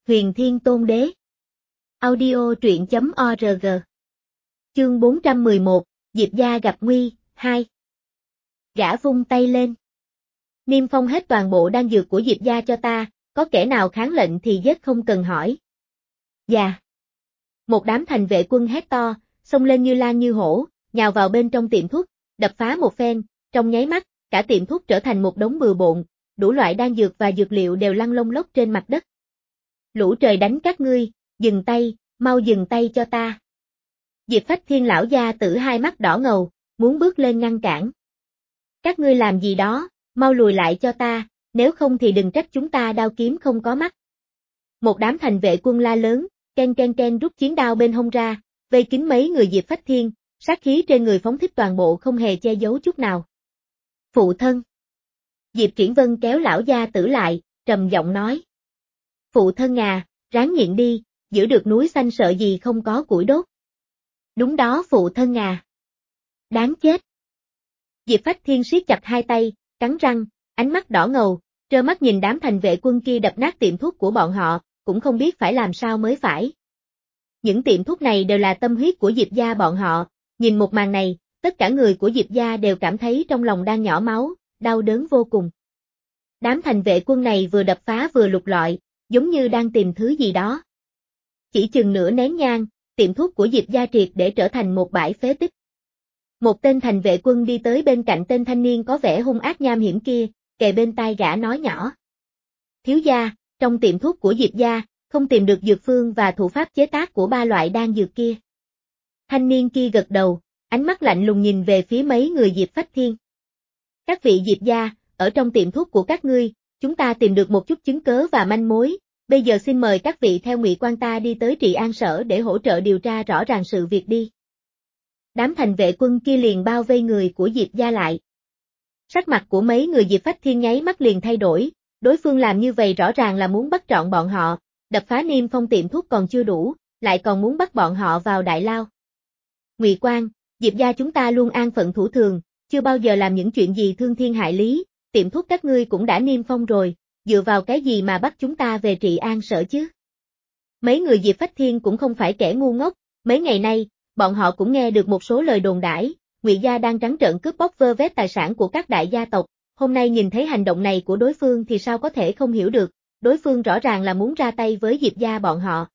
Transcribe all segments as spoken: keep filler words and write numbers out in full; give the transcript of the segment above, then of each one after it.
Huyền Thiên Tôn Đế. Audio truyện chấm org. Chương bốn trăm mười một, Diệp gia gặp nguy, hai. Gã vung tay lên. Niêm phong hết toàn bộ đan dược của Diệp gia cho ta, có kẻ nào kháng lệnh thì giết không cần hỏi. Dạ. Một đám thành vệ quân hét to, xông lên như lan như hổ, nhào vào bên trong tiệm thuốc, đập phá một phen, trong nháy mắt, cả tiệm thuốc trở thành một đống bừa bộn, đủ loại đan dược và dược liệu đều lăn lông lốc trên mặt đất. Lũ trời đánh các ngươi, dừng tay, mau dừng tay cho ta. Diệp Phách Thiên lão gia tử hai mắt đỏ ngầu, muốn bước lên ngăn cản. Các ngươi làm gì đó, mau lùi lại cho ta, nếu không thì đừng trách chúng ta đao kiếm không có mắt. Một đám thành vệ quân la lớn, ken ken ken rút chiến đao bên hông ra, vây kín mấy người Diệp Phách Thiên, sát khí trên người phóng thích toàn bộ không hề che giấu chút nào. Phụ thân. Diệp Triển Vân kéo lão gia tử lại, trầm giọng nói. Phụ thân à, ráng nhịn đi, giữ được núi xanh sợ gì không có củi đốt. Đúng đó phụ thân à. Đáng chết. Diệp Phách Thiên siết chặt hai tay, cắn răng, ánh mắt đỏ ngầu, trơ mắt nhìn đám thành vệ quân kia đập nát tiệm thuốc của bọn họ, cũng không biết phải làm sao mới phải. Những tiệm thuốc này đều là tâm huyết của Diệp gia bọn họ, nhìn một màn này, tất cả người của Diệp gia đều cảm thấy trong lòng đang nhỏ máu, đau đớn vô cùng. Đám thành vệ quân này vừa đập phá vừa lục lọi, giống như đang tìm thứ gì đó. Chỉ chừng nửa nén nhang, tiệm thuốc của Diệp gia triệt để trở thành một bãi phế tích. Một tên thành vệ quân đi tới bên cạnh tên thanh niên có vẻ hung ác nham hiểm kia, kề bên tai gã nói nhỏ. Thiếu gia, trong tiệm thuốc của Diệp gia, không tìm được dược phương và thủ pháp chế tác của ba loại đan dược kia. Thanh niên kia gật đầu, ánh mắt lạnh lùng nhìn về phía mấy người Diệp Phách Thiên. Các vị Diệp gia, ở trong tiệm thuốc của các ngươi, chúng ta tìm được một chút chứng cớ và manh mối, bây giờ xin mời các vị theo Ngụy Quan ta đi tới Trị An sở để hỗ trợ điều tra rõ ràng sự việc đi. Đám thành vệ quân kia liền bao vây người của Diệp gia lại. Sắc mặt của mấy người Diệp Phách Thiên nháy mắt liền thay đổi, đối phương làm như vậy rõ ràng là muốn bắt trọn bọn họ, đập phá niêm phong tiệm thuốc còn chưa đủ, lại còn muốn bắt bọn họ vào đại lao. Ngụy Quan, Diệp gia chúng ta luôn an phận thủ thường, chưa bao giờ làm những chuyện gì thương thiên hại lý, tiệm thuốc các ngươi cũng đã niêm phong rồi, dựa vào cái gì mà bắt chúng ta về Trị An sở chứ? Mấy người Diệp Phách Thiên cũng không phải kẻ ngu ngốc, mấy ngày nay, bọn họ cũng nghe được một số lời đồn đãi, Ngụy gia đang trắng trợn cướp bóc vơ vét tài sản của các đại gia tộc, hôm nay nhìn thấy hành động này của đối phương thì sao có thể không hiểu được, đối phương rõ ràng là muốn ra tay với Diệp gia bọn họ.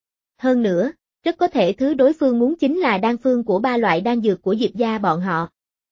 Hơn nữa, rất có thể thứ đối phương muốn chính là đan phương của ba loại đan dược của Diệp gia bọn họ.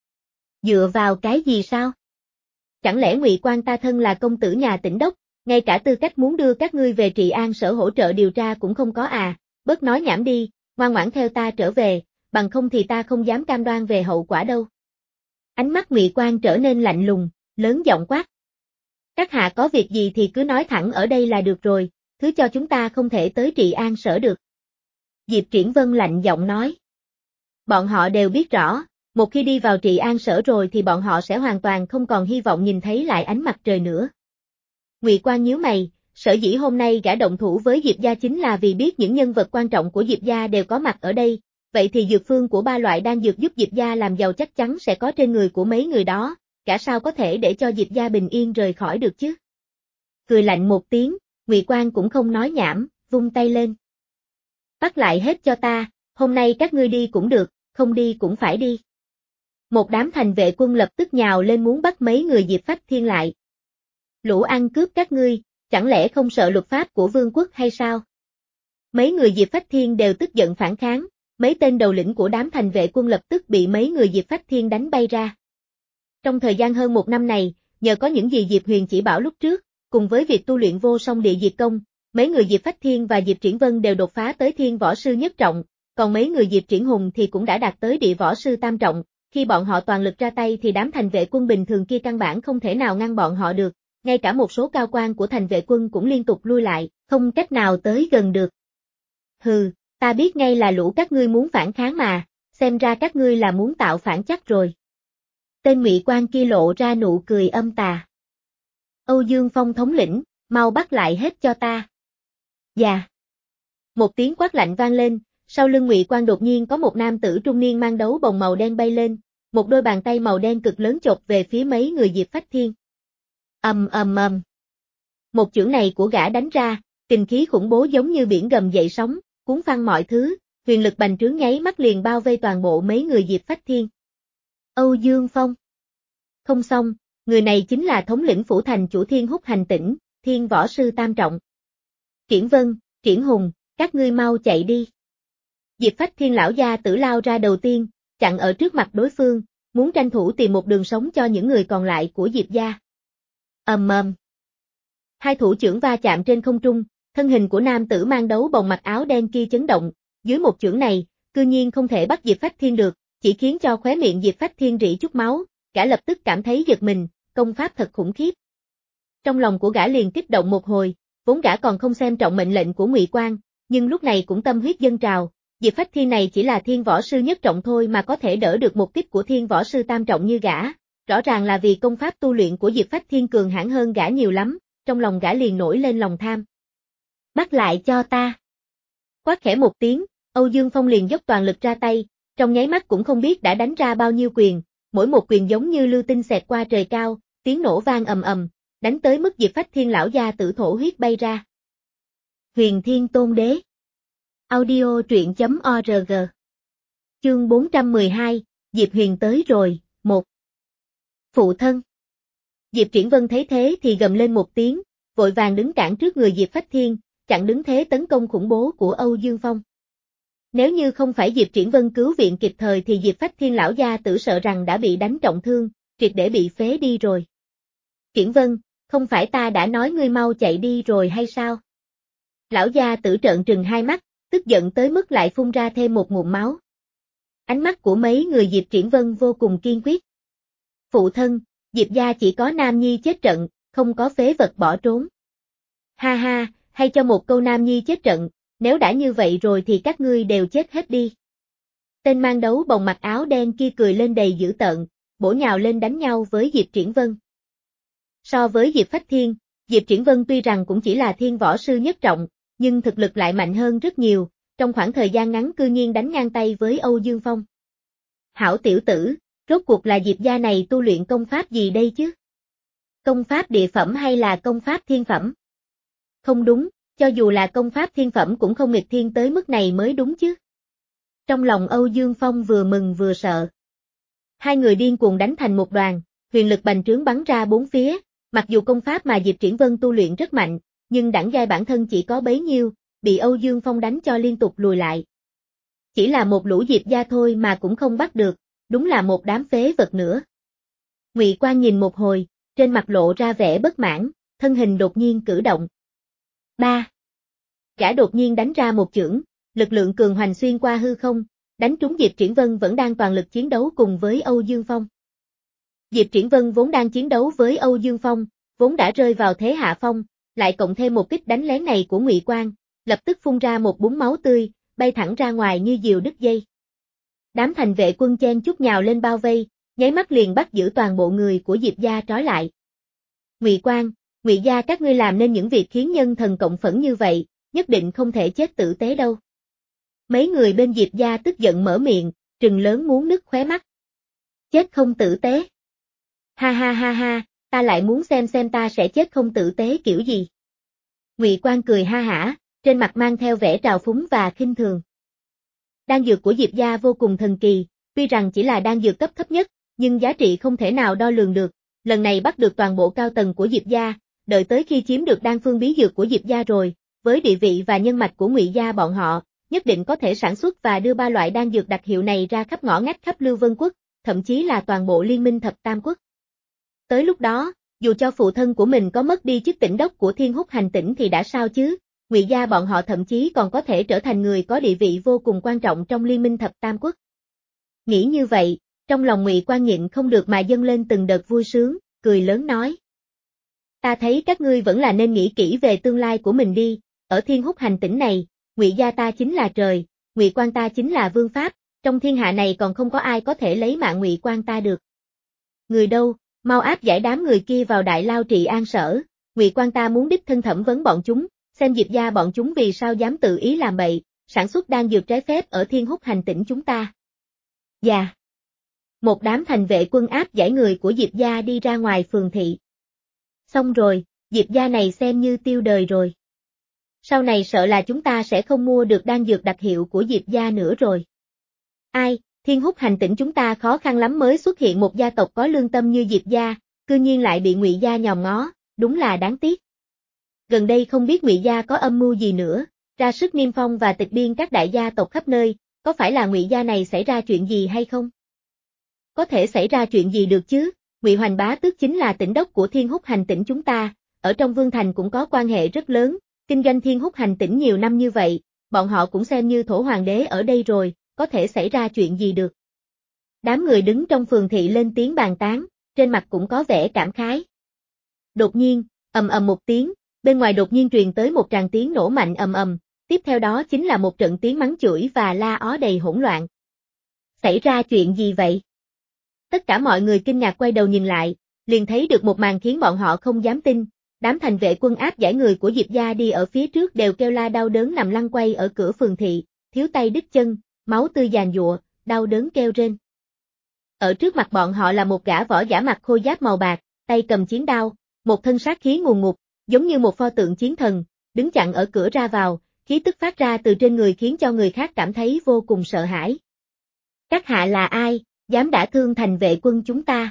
Dựa vào cái gì sao? Chẳng lẽ Ngụy Quan ta thân là công tử nhà Tỉnh Đốc, ngay cả tư cách muốn đưa các ngươi về Trị An sở hỗ trợ điều tra cũng không có à, bớt nói nhảm đi, ngoan ngoãn theo ta trở về, bằng không thì ta không dám cam đoan về hậu quả đâu. Ánh mắt Ngụy Quan trở nên lạnh lùng, lớn giọng quát. Các hạ có việc gì thì cứ nói thẳng ở đây là được rồi, thứ cho chúng ta không thể tới Trị An sở được. Diệp Triển Vân lạnh giọng nói. Bọn họ đều biết rõ, một khi đi vào Trị An sở rồi thì bọn họ sẽ hoàn toàn không còn hy vọng nhìn thấy lại ánh mặt trời nữa. Ngụy Quan nhíu mày, sở dĩ hôm nay gã động thủ với Diệp gia chính là vì biết những nhân vật quan trọng của Diệp gia đều có mặt ở đây, vậy thì dược phương của ba loại đan dược giúp Diệp gia làm giàu chắc chắn sẽ có trên người của mấy người đó, gã sao có thể để cho Diệp gia bình yên rời khỏi được chứ. Cười lạnh một tiếng, Ngụy Quan cũng không nói nhảm, vung tay lên. Bắt lại hết cho ta, hôm nay các ngươi đi cũng được, không đi cũng phải đi. Một đám thành vệ quân lập tức nhào lên muốn bắt mấy người Diệp Phách Thiên lại. Lũ ăn cướp các ngươi, chẳng lẽ không sợ luật pháp của vương quốc hay sao? Mấy người Diệp Phách Thiên đều tức giận phản kháng, mấy tên đầu lĩnh của đám thành vệ quân lập tức bị mấy người Diệp Phách Thiên đánh bay ra. Trong thời gian hơn một năm này, nhờ có những gì Diệp Huyền chỉ bảo lúc trước, cùng với việc tu luyện vô song địa diệt công, mấy người Diệp Phách Thiên và Diệp Triển Vân đều đột phá tới thiên võ sư nhất trọng, còn mấy người Diệp Triển Hùng thì cũng đã đạt tới địa võ sư tam trọng, khi bọn họ toàn lực ra tay thì đám thành vệ quân bình thường kia căn bản không thể nào ngăn bọn họ được, ngay cả một số cao quan của thành vệ quân cũng liên tục lui lại, không cách nào tới gần được. Hừ, ta biết ngay là lũ các ngươi muốn phản kháng mà, xem ra các ngươi là muốn tạo phản chắc rồi. Tên Ngụy Quan kia lộ ra nụ cười âm tà. Âu Dương Phong thống lĩnh, mau bắt lại hết cho ta. Dạ. Một tiếng quát lạnh vang lên, sau lưng Ngụy Quan đột nhiên có một nam tử trung niên mang đấu bồng màu đen bay lên, một đôi bàn tay màu đen cực lớn chộp về phía mấy người Diệp Phách Thiên. Ầm ầm ầm. Một chưởng này của gã đánh ra, kình khí khủng bố giống như biển gầm dậy sóng, cuốn phăng mọi thứ, huyền lực bành trướng nháy mắt liền bao vây toàn bộ mấy người Diệp Phách Thiên. Âu Dương Phong. Không xong, người này chính là thống lĩnh phủ thành chủ Thiên Húc Hành Tỉnh, Thiên Võ Sư Tam Trọng. Triển Vân, Triển Hùng, các ngươi mau chạy đi. Diệp Phách Thiên lão gia tử lao ra đầu tiên, chặn ở trước mặt đối phương, muốn tranh thủ tìm một đường sống cho những người còn lại của Diệp gia. Ầm ầm. Hai thủ chưởng va chạm trên không trung, thân hình của nam tử mang đấu bồng mặc áo đen kia chấn động, dưới một chưởng này, cư nhiên không thể bắt Diệp Phách Thiên được, chỉ khiến cho khóe miệng Diệp Phách Thiên rỉ chút máu, gã lập tức cảm thấy giật mình, công pháp thật khủng khiếp. Trong lòng của gã liền kích động một hồi, vốn gã còn không xem trọng mệnh lệnh của Ngụy Quang, nhưng lúc này cũng tâm huyết dâng trào, Diệp Phách Thiên này chỉ là thiên võ sư nhất trọng thôi mà có thể đỡ được một kích của thiên võ sư tam trọng như gã, rõ ràng là vì công pháp tu luyện của Diệp Phách Thiên cường hãn hơn gã nhiều lắm, trong lòng gã liền nổi lên lòng tham. Bắt lại cho ta. Quát khẽ một tiếng, Âu Dương Phong liền dốc toàn lực ra tay, trong nháy mắt cũng không biết đã đánh ra bao nhiêu quyền, mỗi một quyền giống như lưu tinh xẹt qua trời cao, tiếng nổ vang ầm ầm, đánh tới mức Diệp Phách Thiên lão gia tử thổ huyết bay ra. Huyền Thiên Tôn Đế. Audio truyện chấm org. Chương bốn trăm mười hai, Diệp Huyền tới rồi, một. Phụ thân. Diệp Triển Vân thấy thế thì gầm lên một tiếng, vội vàng đứng cản trước người Diệp Phách Thiên, chặn đứng thế tấn công khủng bố của Âu Dương Phong. Nếu như không phải Diệp Triển Vân cứu viện kịp thời thì Diệp Phách Thiên lão gia tử sợ rằng đã bị đánh trọng thương, triệt để bị phế đi rồi. Triển Vân, không phải ta đã nói ngươi mau chạy đi rồi hay sao? Lão gia tử trợn trừng hai mắt, tức giận tới mức lại phun ra thêm một ngụm máu. Ánh mắt của mấy người Diệp Triển Vân vô cùng kiên quyết. Phụ thân, Diệp gia chỉ có nam nhi chết trận, không có phế vật bỏ trốn. Ha ha, hay cho một câu nam nhi chết trận, nếu đã như vậy rồi thì các ngươi đều chết hết đi. Tên mang đấu bồng mặc áo đen kia cười lên đầy dữ tợn, bổ nhào lên đánh nhau với Diệp Triển Vân. So với Diệp Phách Thiên, Diệp Triển Vân tuy rằng cũng chỉ là thiên võ sư nhất trọng, nhưng thực lực lại mạnh hơn rất nhiều, trong khoảng thời gian ngắn cư nhiên đánh ngang tay với Âu Dương Phong. Hảo tiểu tử, rốt cuộc là Diệp gia này tu luyện công pháp gì đây chứ? Công pháp địa phẩm hay là công pháp thiên phẩm? Không đúng, cho dù là công pháp thiên phẩm cũng không nghịch thiên tới mức này mới đúng chứ. Trong lòng Âu Dương Phong vừa mừng vừa sợ. Hai người điên cuồng đánh thành một đoàn, huyền lực bành trướng bắn ra bốn phía, mặc dù công pháp mà Diệp Triển Vân tu luyện rất mạnh, nhưng đẳng giai bản thân chỉ có bấy nhiêu, bị Âu Dương Phong đánh cho liên tục lùi lại. Chỉ là một lũ Diệp gia thôi mà cũng không bắt được, đúng là một đám phế vật nữa. Ngụy Quang nhìn một hồi, trên mặt lộ ra vẻ bất mãn, thân hình đột nhiên cử động. Ba. Gã đột nhiên đánh ra một chưởng, lực lượng cường hoành xuyên qua hư không, đánh trúng Diệp Triển Vân vẫn đang toàn lực chiến đấu cùng với Âu Dương Phong. Diệp Triển Vân vốn đang chiến đấu với Âu Dương Phong, vốn đã rơi vào thế hạ phong, lại cộng thêm một kích đánh lén này của Ngụy Quang, lập tức phun ra một búng máu tươi, bay thẳng ra ngoài như diều đứt dây. Đám thành vệ quân chen chúc nhào lên bao vây, nháy mắt liền bắt giữ toàn bộ người của Diệp gia trói lại. Ngụy Quang, Ngụy gia các ngươi làm nên những việc khiến nhân thần cộng phẫn như vậy, nhất định không thể chết tử tế đâu. Mấy người bên Diệp gia tức giận mở miệng, trừng lớn muốn nứt khóe mắt. Chết không tử tế. Ha ha ha ha, ta lại muốn xem xem ta sẽ chết không tử tế kiểu gì. Ngụy Quang cười ha hả, trên mặt mang theo vẻ trào phúng và khinh thường. Đan dược của Diệp gia vô cùng thần kỳ, tuy rằng chỉ là đan dược cấp thấp nhất, nhưng giá trị không thể nào đo lường được, lần này bắt được toàn bộ cao tầng của Diệp gia, đợi tới khi chiếm được đan phương bí dược của Diệp gia rồi, với địa vị và nhân mạch của Ngụy gia bọn họ, nhất định có thể sản xuất và đưa ba loại đan dược đặc hiệu này ra khắp ngõ ngách khắp Lưu Vân Quốc, thậm chí là toàn bộ liên minh thập tam quốc. Tới lúc đó, dù cho phụ thân của mình có mất đi chức tỉnh đốc của Thiên Húc Hành tỉnh thì đã sao chứ, Ngụy gia bọn họ thậm chí còn có thể trở thành người có địa vị vô cùng quan trọng trong liên minh thập tam quốc. Nghĩ như vậy, trong lòng Ngụy Quang nhịn không được mà dâng lên từng đợt vui sướng, cười lớn nói. Ta thấy các ngươi vẫn là nên nghĩ kỹ về tương lai của mình đi, ở Thiên Húc Hành tỉnh này, Ngụy gia ta chính là trời, Ngụy Quang ta chính là vương pháp, trong thiên hạ này còn không có ai có thể lấy mạng Ngụy Quang ta được. Người đâu, mau áp giải đám người kia vào đại lao trị an sở, Ngụy Quang ta muốn đích thân thẩm vấn bọn chúng, xem Diệp gia bọn chúng vì sao dám tự ý làm bậy, sản xuất đan dược trái phép ở Thiên Húc Hành tỉnh chúng ta. Dạ. Một đám thành vệ quân áp giải người của Diệp gia đi ra ngoài phường thị. Xong rồi, Diệp gia này xem như tiêu đời rồi. Sau này sợ là chúng ta sẽ không mua được đan dược đặc hiệu của Diệp gia nữa rồi. Ai, Thiên Húc hành tỉnh chúng ta khó khăn lắm mới xuất hiện một gia tộc có lương tâm như Diệp gia, cư nhiên lại bị Ngụy gia nhòm ngó, đúng là đáng tiếc. Gần đây không biết Ngụy gia có âm mưu gì nữa, ra sức niêm phong và tịch biên các đại gia tộc khắp nơi, có phải là Ngụy gia này xảy ra chuyện gì hay không? Có thể xảy ra chuyện gì được chứ, Ngụy Hoành bá tước chính là tỉnh đốc của Thiên Húc hành tỉnh chúng ta, ở trong Vương Thành cũng có quan hệ rất lớn, kinh doanh Thiên Húc hành tỉnh nhiều năm như vậy, bọn họ cũng xem như thổ hoàng đế ở đây rồi, có thể xảy ra chuyện gì được. Đám người đứng trong phường thị lên tiếng bàn tán, trên mặt cũng có vẻ cảm khái. Đột nhiên, ầm ầm một tiếng, bên ngoài đột nhiên truyền tới một tràng tiếng nổ mạnh ầm ầm, tiếp theo đó chính là một trận tiếng mắng chửi và la ó đầy hỗn loạn. Xảy ra chuyện gì vậy? Tất cả mọi người kinh ngạc quay đầu nhìn lại, liền thấy được một màn khiến bọn họ không dám tin, đám thành vệ quân áp giải người của Diệp gia đi ở phía trước đều kêu la đau đớn nằm lăn quay ở cửa phường thị, thiếu tay đứt chân, máu tươi giàn giụa, đau đớn kêu rên. Ở trước mặt bọn họ là một gã võ giả mặc khôi giáp màu bạc, tay cầm chiến đao, một thân sát khí ngùn ngụt, giống như một pho tượng chiến thần, đứng chặn ở cửa ra vào, khí tức phát ra từ trên người khiến cho người khác cảm thấy vô cùng sợ hãi. Các hạ là ai, dám đả thương thành vệ quân chúng ta?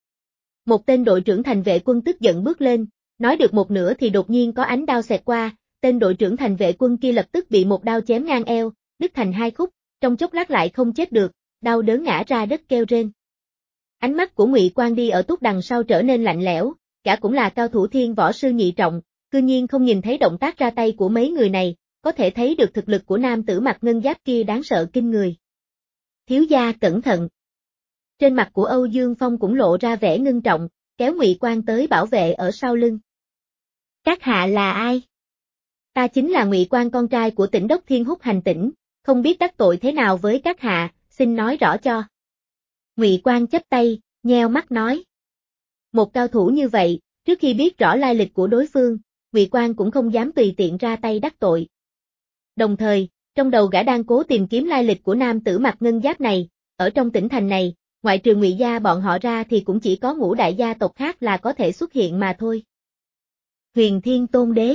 Một tên đội trưởng thành vệ quân tức giận bước lên, nói được một nửa thì đột nhiên có ánh đao xẹt qua, tên đội trưởng thành vệ quân kia lập tức bị một đao chém ngang eo, đứt thành hai khúc, trong chốc lát lại không chết được, đau đớn ngã ra đất kêu rên. Ánh mắt của Ngụy Quang đi ở túc đằng sau trở nên lạnh lẽo, cả cũng là cao thủ thiên võ sư nhị trọng, cư nhiên không nhìn thấy động tác ra tay của mấy người này, có thể thấy được thực lực của nam tử mặc ngân giáp kia đáng sợ kinh người. Thiếu gia cẩn thận. Trên mặt của Âu Dương Phong cũng lộ ra vẻ ngưng trọng, kéo Ngụy Quang tới bảo vệ ở sau lưng. Các hạ là ai? Ta chính là Ngụy Quang con trai của tỉnh đốc Thiên Húc hành tỉnh, không biết đắc tội thế nào với các hạ, xin nói rõ cho. Ngụy Quang chắp tay, nheo mắt nói. Một cao thủ như vậy, trước khi biết rõ lai lịch của đối phương, Ngụy Quang cũng không dám tùy tiện ra tay đắc tội. Đồng thời, trong đầu gã đang cố tìm kiếm lai lịch của nam tử mặc ngân giáp này, ở trong tỉnh thành này, ngoại trừ Ngụy gia bọn họ ra thì cũng chỉ có ngũ đại gia tộc khác là có thể xuất hiện mà thôi. Huyền Thiên Tôn Đế.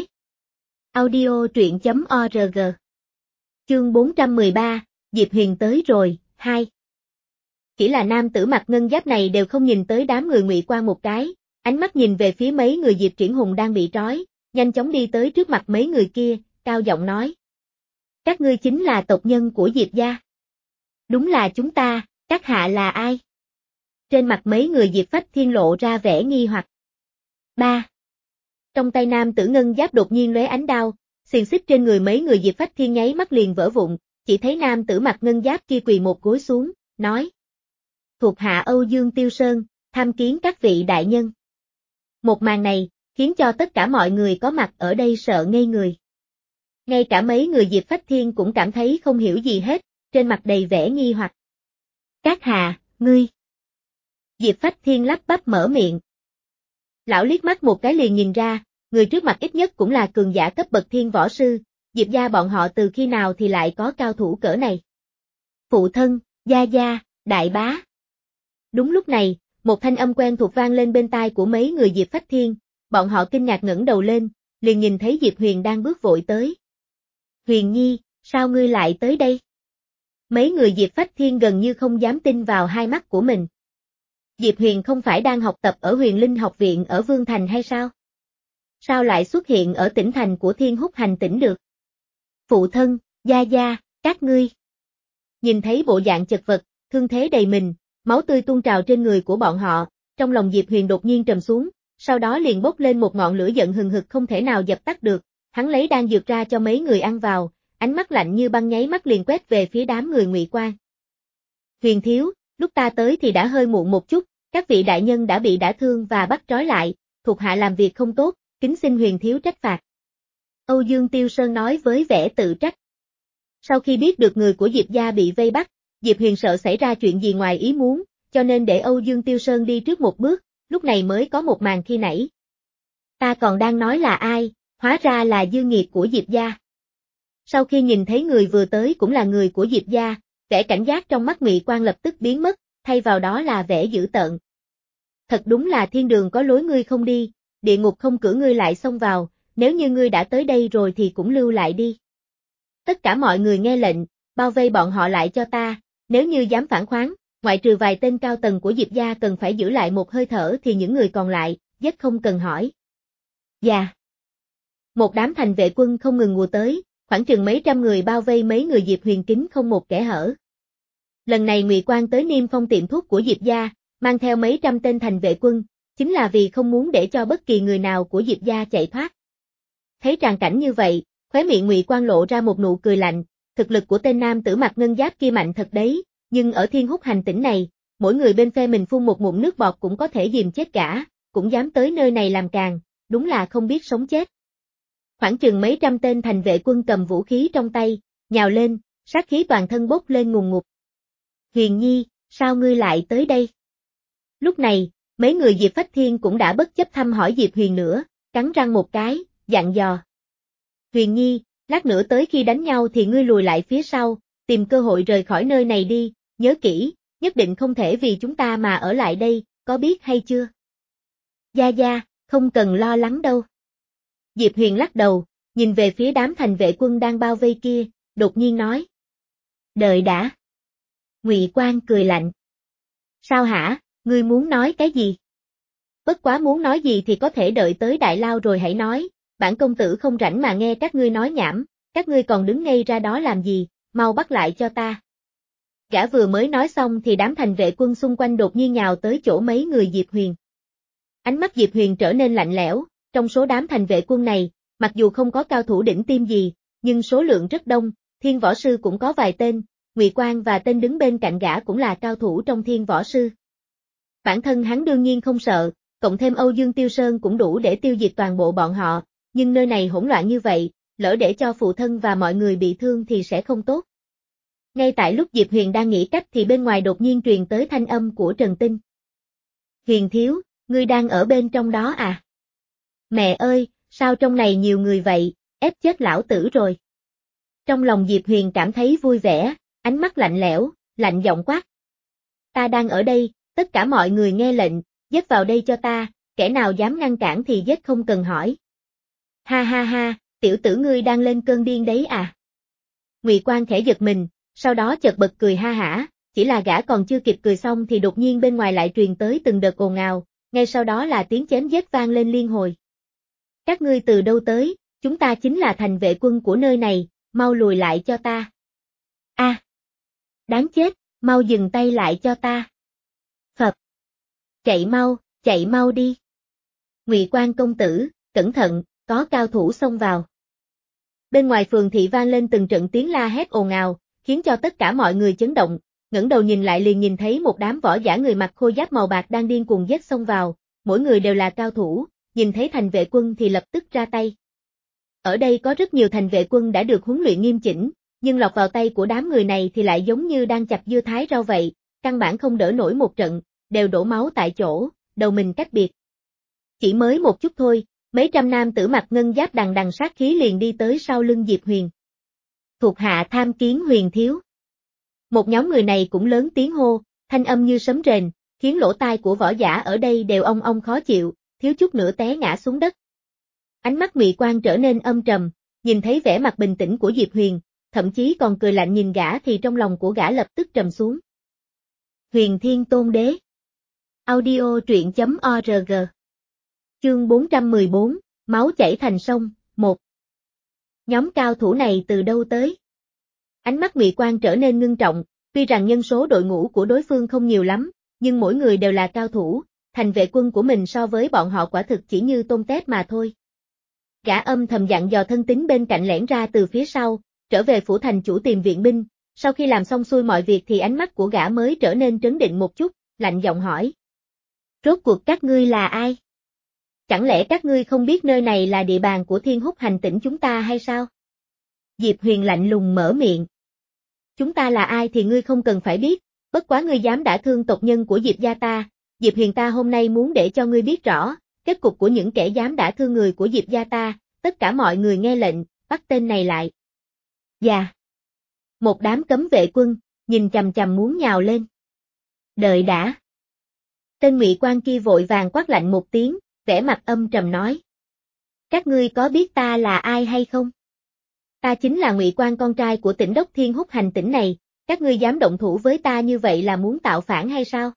Audio truyện chấm org. Chương bốn trăm mười ba, Diệp Huyền tới rồi, hai. Chỉ là nam tử mặc ngân giáp này đều không nhìn tới đám người Ngụy Quang một cái, ánh mắt nhìn về phía mấy người Diệp Triển Hùng đang bị trói, nhanh chóng đi tới trước mặt mấy người kia, cao giọng nói. Các ngươi chính là tộc nhân của Diệp gia. Đúng là chúng ta, các hạ là ai? Trên mặt mấy người Diệp Phách Thiên lộ ra vẻ nghi hoặc. Ba. Trong tay nam tử ngân giáp đột nhiên lóe ánh đao, xiềng xích trên người mấy người Diệp Phách Thiên nháy mắt liền vỡ vụn, chỉ thấy nam tử mặc ngân giáp kia quỳ một gối xuống, nói. Thuộc hạ Âu Dương Tiêu Sơn, tham kiến các vị đại nhân. Một màn này, khiến cho tất cả mọi người có mặt ở đây sợ ngây người. Ngay cả mấy người Diệp Phách Thiên cũng cảm thấy không hiểu gì hết, trên mặt đầy vẻ nghi hoặc. Các hạ, ngươi. Diệp Phách Thiên lắp bắp mở miệng. Lão liếc mắt một cái liền nhìn ra, người trước mặt ít nhất cũng là cường giả cấp bậc thiên võ sư, Diệp gia bọn họ từ khi nào thì lại có cao thủ cỡ này. Phụ thân, gia gia, đại bá. Đúng lúc này, một thanh âm quen thuộc vang lên bên tai của mấy người Diệp Phách Thiên, bọn họ kinh ngạc ngẩng đầu lên, liền nhìn thấy Diệp Huyền đang bước vội tới. Huyền Nhi, sao ngươi lại tới đây? Mấy người Diệp Phách Thiên gần như không dám tin vào hai mắt của mình. Diệp Huyền không phải đang học tập ở Huyền Linh học viện ở Vương Thành hay sao? Sao lại xuất hiện ở tỉnh thành của Thiên Húc hành tỉnh được? Phụ thân, gia gia, các ngươi. Nhìn thấy bộ dạng chật vật, thương thế đầy mình, máu tươi tuôn trào trên người của bọn họ, trong lòng Diệp Huyền đột nhiên trầm xuống, sau đó liền bốc lên một ngọn lửa giận hừng hực không thể nào dập tắt được, hắn lấy đan dược ra cho mấy người ăn vào, ánh mắt lạnh như băng nháy mắt liền quét về phía đám người Ngụy Quang. Huyền thiếu, lúc ta tới thì đã hơi muộn một chút, các vị đại nhân đã bị đả thương và bắt trói lại, thuộc hạ làm việc không tốt, kính xin Huyền thiếu trách phạt. Âu Dương Tiêu Sơn nói với vẻ tự trách. Sau khi biết được người của Diệp gia bị vây bắt, Diệp Huyền sợ xảy ra chuyện gì ngoài ý muốn, cho nên để Âu Dương Tiêu Sơn đi trước một bước, lúc này mới có một màn khi nãy. Ta còn đang nói là ai, hóa ra là dư nghiệt của Diệp gia. Sau khi nhìn thấy người vừa tới cũng là người của Diệp gia, vẻ cảnh giác trong mắt Ngụy Quang lập tức biến mất, thay vào đó là vẻ dữ tợn. Thật đúng là thiên đường có lối ngươi không đi, địa ngục không cửa ngươi lại xông vào, nếu như ngươi đã tới đây rồi thì cũng lưu lại đi. Tất cả mọi người nghe lệnh, bao vây bọn họ lại cho ta, nếu như dám phản kháng, ngoại trừ vài tên cao tầng của Diệp gia cần phải giữ lại một hơi thở thì những người còn lại, giết không cần hỏi. Dạ. Một đám thành vệ quân không ngừng ùa tới, khoảng chừng mấy trăm người bao vây mấy người Diệp Huyền kín không một kẽ hở. Lần này Ngụy Quang tới Niêm Phong tiệm thuốc của Diệp gia, mang theo mấy trăm tên thành vệ quân, chính là vì không muốn để cho bất kỳ người nào của Diệp gia chạy thoát. Thấy tràng cảnh như vậy, khóe miệng Ngụy Quang lộ ra một nụ cười lạnh, thực lực của tên nam tử mặc ngân giáp kia mạnh thật đấy, nhưng ở Thiên Húc hành tỉnh này, mỗi người bên phe mình phun một ngụm nước bọt cũng có thể dìm chết cả, cũng dám tới nơi này làm càng, đúng là không biết sống chết. Khoảng chừng mấy trăm tên thành vệ quân cầm vũ khí trong tay, nhào lên, sát khí toàn thân bốc lên ngùn ngụt. Huyền Nhi, sao ngươi lại tới đây? Lúc này, mấy người Diệp Phách Thiên cũng đã bất chấp thăm hỏi Diệp Huyền nữa, cắn răng một cái, dặn dò. Huyền Nhi, lát nữa tới khi đánh nhau thì ngươi lùi lại phía sau, tìm cơ hội rời khỏi nơi này đi, nhớ kỹ, nhất định không thể vì chúng ta mà ở lại đây, có biết hay chưa? Gia Gia, không cần lo lắng đâu. Diệp Huyền lắc đầu, nhìn về phía đám thành vệ quân đang bao vây kia, đột nhiên nói. Đợi đã. Ngụy Quang cười lạnh. Sao hả, ngươi muốn nói cái gì? Bất quá muốn nói gì thì có thể đợi tới đại lao rồi hãy nói, bản công tử không rảnh mà nghe các ngươi nói nhảm, các ngươi còn đứng ngây ra đó làm gì, mau bắt lại cho ta. Gã vừa mới nói xong thì đám thành vệ quân xung quanh đột nhiên nhào tới chỗ mấy người Diệp Huyền. Ánh mắt Diệp Huyền trở nên lạnh lẽo, trong số đám thành vệ quân này, mặc dù không có cao thủ đỉnh tiêm gì, nhưng số lượng rất đông, thiên võ sư cũng có vài tên, Ngụy Quang và tên đứng bên cạnh gã cũng là cao thủ trong thiên võ sư. Bản thân hắn đương nhiên không sợ, cộng thêm Âu Dương Tiêu Sơn cũng đủ để tiêu diệt toàn bộ bọn họ, nhưng nơi này hỗn loạn như vậy, lỡ để cho phụ thân và mọi người bị thương thì sẽ không tốt. Ngay tại lúc Diệp Huyền đang nghĩ cách thì bên ngoài đột nhiên truyền tới thanh âm của Trần Tinh. Huyền thiếu, ngươi đang ở bên trong đó à? Mẹ ơi, sao trong này nhiều người vậy, ép chết lão tử rồi. Trong lòng Diệp Huyền cảm thấy vui vẻ, ánh mắt lạnh lẽo, lạnh giọng quát. Ta đang ở đây, tất cả mọi người nghe lệnh, giết vào đây cho ta, kẻ nào dám ngăn cản thì giết không cần hỏi. Ha ha ha, tiểu tử ngươi đang lên cơn điên đấy à? Ngụy Quang khẽ giật mình, sau đó chợt bật cười ha hả, chỉ là gã còn chưa kịp cười xong thì đột nhiên bên ngoài lại truyền tới từng đợt ồn ào, ngay sau đó là tiếng chém giết vang lên liên hồi. Các ngươi từ đâu tới, chúng ta chính là thành vệ quân của nơi này, mau lùi lại cho ta. A, à, đáng chết, mau dừng tay lại cho ta. Phật, chạy mau, chạy mau đi. Ngụy Quang công tử, cẩn thận, có cao thủ xông vào. Bên ngoài phường thị vang lên từng trận tiếng la hét ồn ào, khiến cho tất cả mọi người chấn động, ngẩng đầu nhìn lại liền nhìn thấy một đám võ giả người mặc khôi giáp màu bạc đang điên cuồng giết xông vào, mỗi người đều là cao thủ, nhìn thấy thành vệ quân thì lập tức ra tay. Ở đây có rất nhiều thành vệ quân đã được huấn luyện nghiêm chỉnh, nhưng lọt vào tay của đám người này thì lại giống như đang chặt dưa thái rau vậy, căn bản không đỡ nổi một trận, đều đổ máu tại chỗ, đầu mình cách biệt. Chỉ mới một chút thôi, mấy trăm nam tử mặc ngân giáp đằng đằng sát khí liền đi tới sau lưng Diệp Huyền. Thuộc hạ tham kiến Huyền thiếu. Một nhóm người này cũng lớn tiếng hô, thanh âm như sấm rền, khiến lỗ tai của võ giả ở đây đều ong ong khó chịu, thiếu chút nữa té ngã xuống đất. Ánh mắt Ngụy Quang trở nên âm trầm, nhìn thấy vẻ mặt bình tĩnh của Diệp Huyền, thậm chí còn cười lạnh nhìn gã thì trong lòng của gã lập tức trầm xuống. Huyền Thiên Tôn Đế. Audio truyện chấm org. Chương bốn trăm mười bốn, máu chảy thành sông, một. Nhóm cao thủ này từ đâu tới? Ánh mắt Ngụy Quang trở nên ngưng trọng, tuy rằng nhân số đội ngũ của đối phương không nhiều lắm, nhưng mỗi người đều là cao thủ, thành vệ quân của mình so với bọn họ quả thực chỉ như tôm tép mà thôi. Gã âm thầm dặn dò thân tín bên cạnh lẻn ra từ phía sau, trở về phủ thành chủ tìm viện binh, sau khi làm xong xuôi mọi việc thì ánh mắt của gã mới trở nên trấn định một chút, lạnh giọng hỏi. Rốt cuộc các ngươi là ai? Chẳng lẽ các ngươi không biết nơi này là địa bàn của Thiên Húc hành tỉnh chúng ta hay sao? Diệp Huyền lạnh lùng mở miệng. Chúng ta là ai thì ngươi không cần phải biết, bất quá ngươi dám đả thương tộc nhân của Diệp gia ta, Diệp Huyền ta hôm nay muốn để cho ngươi biết rõ, kết cục của những kẻ dám đả thương người của Diệp gia ta, tất cả mọi người nghe lệnh, bắt tên này lại. Dạ. Một đám cấm vệ quân, nhìn chằm chằm muốn nhào lên. Đợi đã. Tên Ngụy Quang kia vội vàng quát lạnh một tiếng, vẻ mặt âm trầm nói. Các ngươi có biết ta là ai hay không? Ta chính là Ngụy Quan, con trai của Tỉnh Đốc Thiên Húc hành tỉnh này, các ngươi dám động thủ với ta như vậy là muốn tạo phản hay sao?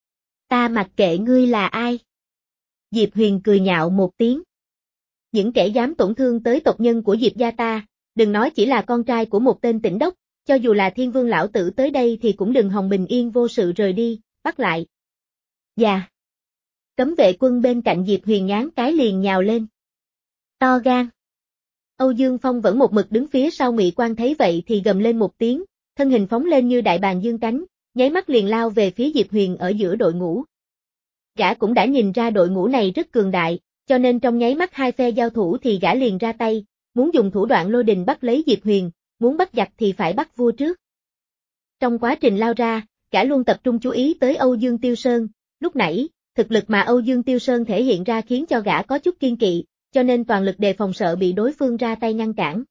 Ta mặc kệ ngươi là ai. Diệp Huyền cười nhạo một tiếng. Những kẻ dám tổn thương tới tộc nhân của Diệp gia ta, đừng nói chỉ là con trai của một tên tỉnh đốc, cho dù là Thiên Vương lão tử tới đây thì cũng đừng hòng bình yên vô sự rời đi, bắt lại. Dạ. Cấm vệ quân bên cạnh Diệp Huyền nhán cái liền nhào lên. To gan. Âu Dương Phong vẫn một mực đứng phía sau Ngụy Quan thấy vậy thì gầm lên một tiếng, thân hình phóng lên như đại bàng dương cánh, nháy mắt liền lao về phía Diệp Huyền ở giữa đội ngũ. Gã cũng đã nhìn ra đội ngũ này rất cường đại, cho nên trong nháy mắt hai phe giao thủ thì gã liền ra tay, muốn dùng thủ đoạn lôi đình bắt lấy Diệp Huyền, muốn bắt giặc thì phải bắt vua trước. Trong quá trình lao ra, gã luôn tập trung chú ý tới Âu Dương Tiêu Sơn, lúc nãy, thực lực mà Âu Dương Tiêu Sơn thể hiện ra khiến cho gã có chút kiên kỵ, cho nên toàn lực đề phòng sợ bị đối phương ra tay ngăn cản.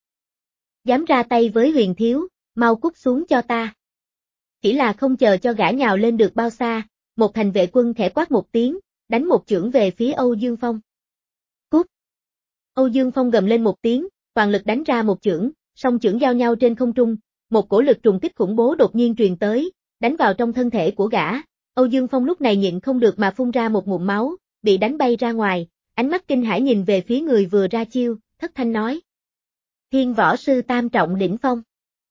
Dám ra tay với Huyền thiếu, mau cút xuống cho ta. Chỉ là không chờ cho gã nhào lên được bao xa, một thành vệ quân khẽ quát một tiếng, đánh một chưởng về phía Âu Dương Phong. Cút! Âu Dương Phong gầm lên một tiếng, toàn lực đánh ra một chưởng, song chưởng giao nhau trên không trung, một cổ lực trùng kích khủng bố đột nhiên truyền tới, đánh vào trong thân thể của gã. Âu Dương Phong lúc này nhịn không được mà phun ra một ngụm máu, bị đánh bay ra ngoài, ánh mắt kinh hãi nhìn về phía người vừa ra chiêu, thất thanh nói. Thiên võ sư tam trọng đỉnh phong.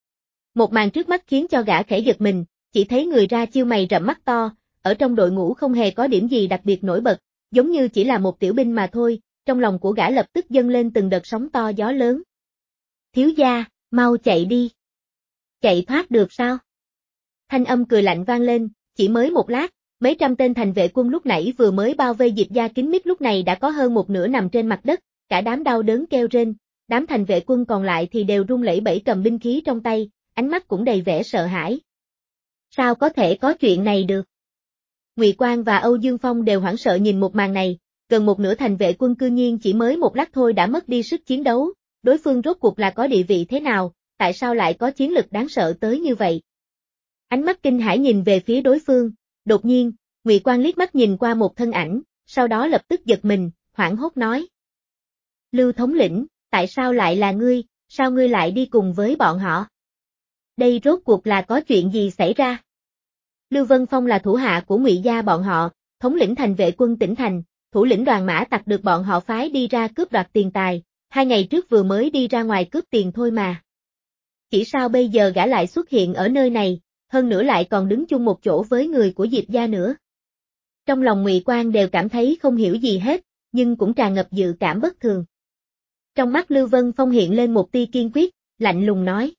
Một màn trước mắt khiến cho gã khẽ giật mình, chỉ thấy người ra chiêu mày rậm mắt to, ở trong đội ngũ không hề có điểm gì đặc biệt nổi bật, giống như chỉ là một tiểu binh mà thôi, trong lòng của gã lập tức dâng lên từng đợt sóng to gió lớn. Thiếu gia, mau chạy đi. Chạy thoát được sao? Thanh âm cười lạnh vang lên, chỉ mới một lát, mấy trăm tên thành vệ quân lúc nãy vừa mới bao vây Diệp gia kín mít lúc này đã có hơn một nửa nằm trên mặt đất, cả đám đau đớn kêu rên, đám thành vệ quân còn lại thì đều run lẩy bẩy cầm binh khí trong tay, ánh mắt cũng đầy vẻ sợ hãi. Sao có thể có chuyện này được? Ngụy Quan và Âu Dương Phong đều hoảng sợ nhìn một màn này, gần một nửa thành vệ quân cư nhiên chỉ mới một lát thôi đã mất đi sức chiến đấu, đối phương rốt cuộc là có địa vị thế nào, tại sao lại có chiến lực đáng sợ tới như vậy? Ánh mắt kinh hãi nhìn về phía đối phương, đột nhiên, Ngụy Quan liếc mắt nhìn qua một thân ảnh, sau đó lập tức giật mình, hoảng hốt nói. Lưu thống lĩnh, tại sao lại là ngươi, sao ngươi lại đi cùng với bọn họ? Đây rốt cuộc là có chuyện gì xảy ra? Lưu Vân Phong là thủ hạ của Ngụy gia bọn họ, thống lĩnh thành vệ quân tỉnh thành, thủ lĩnh đoàn mã tặc được bọn họ phái đi ra cướp đoạt tiền tài, hai ngày trước vừa mới đi ra ngoài cướp tiền thôi mà. Chỉ sao bây giờ gã lại xuất hiện ở nơi này, hơn nữa lại còn đứng chung một chỗ với người của Diệp gia nữa. Trong lòng Ngụy Quan đều cảm thấy không hiểu gì hết, nhưng cũng tràn ngập dự cảm bất thường. Trong mắt Lưu Vân Phong hiện lên một tia kiên quyết, lạnh lùng nói.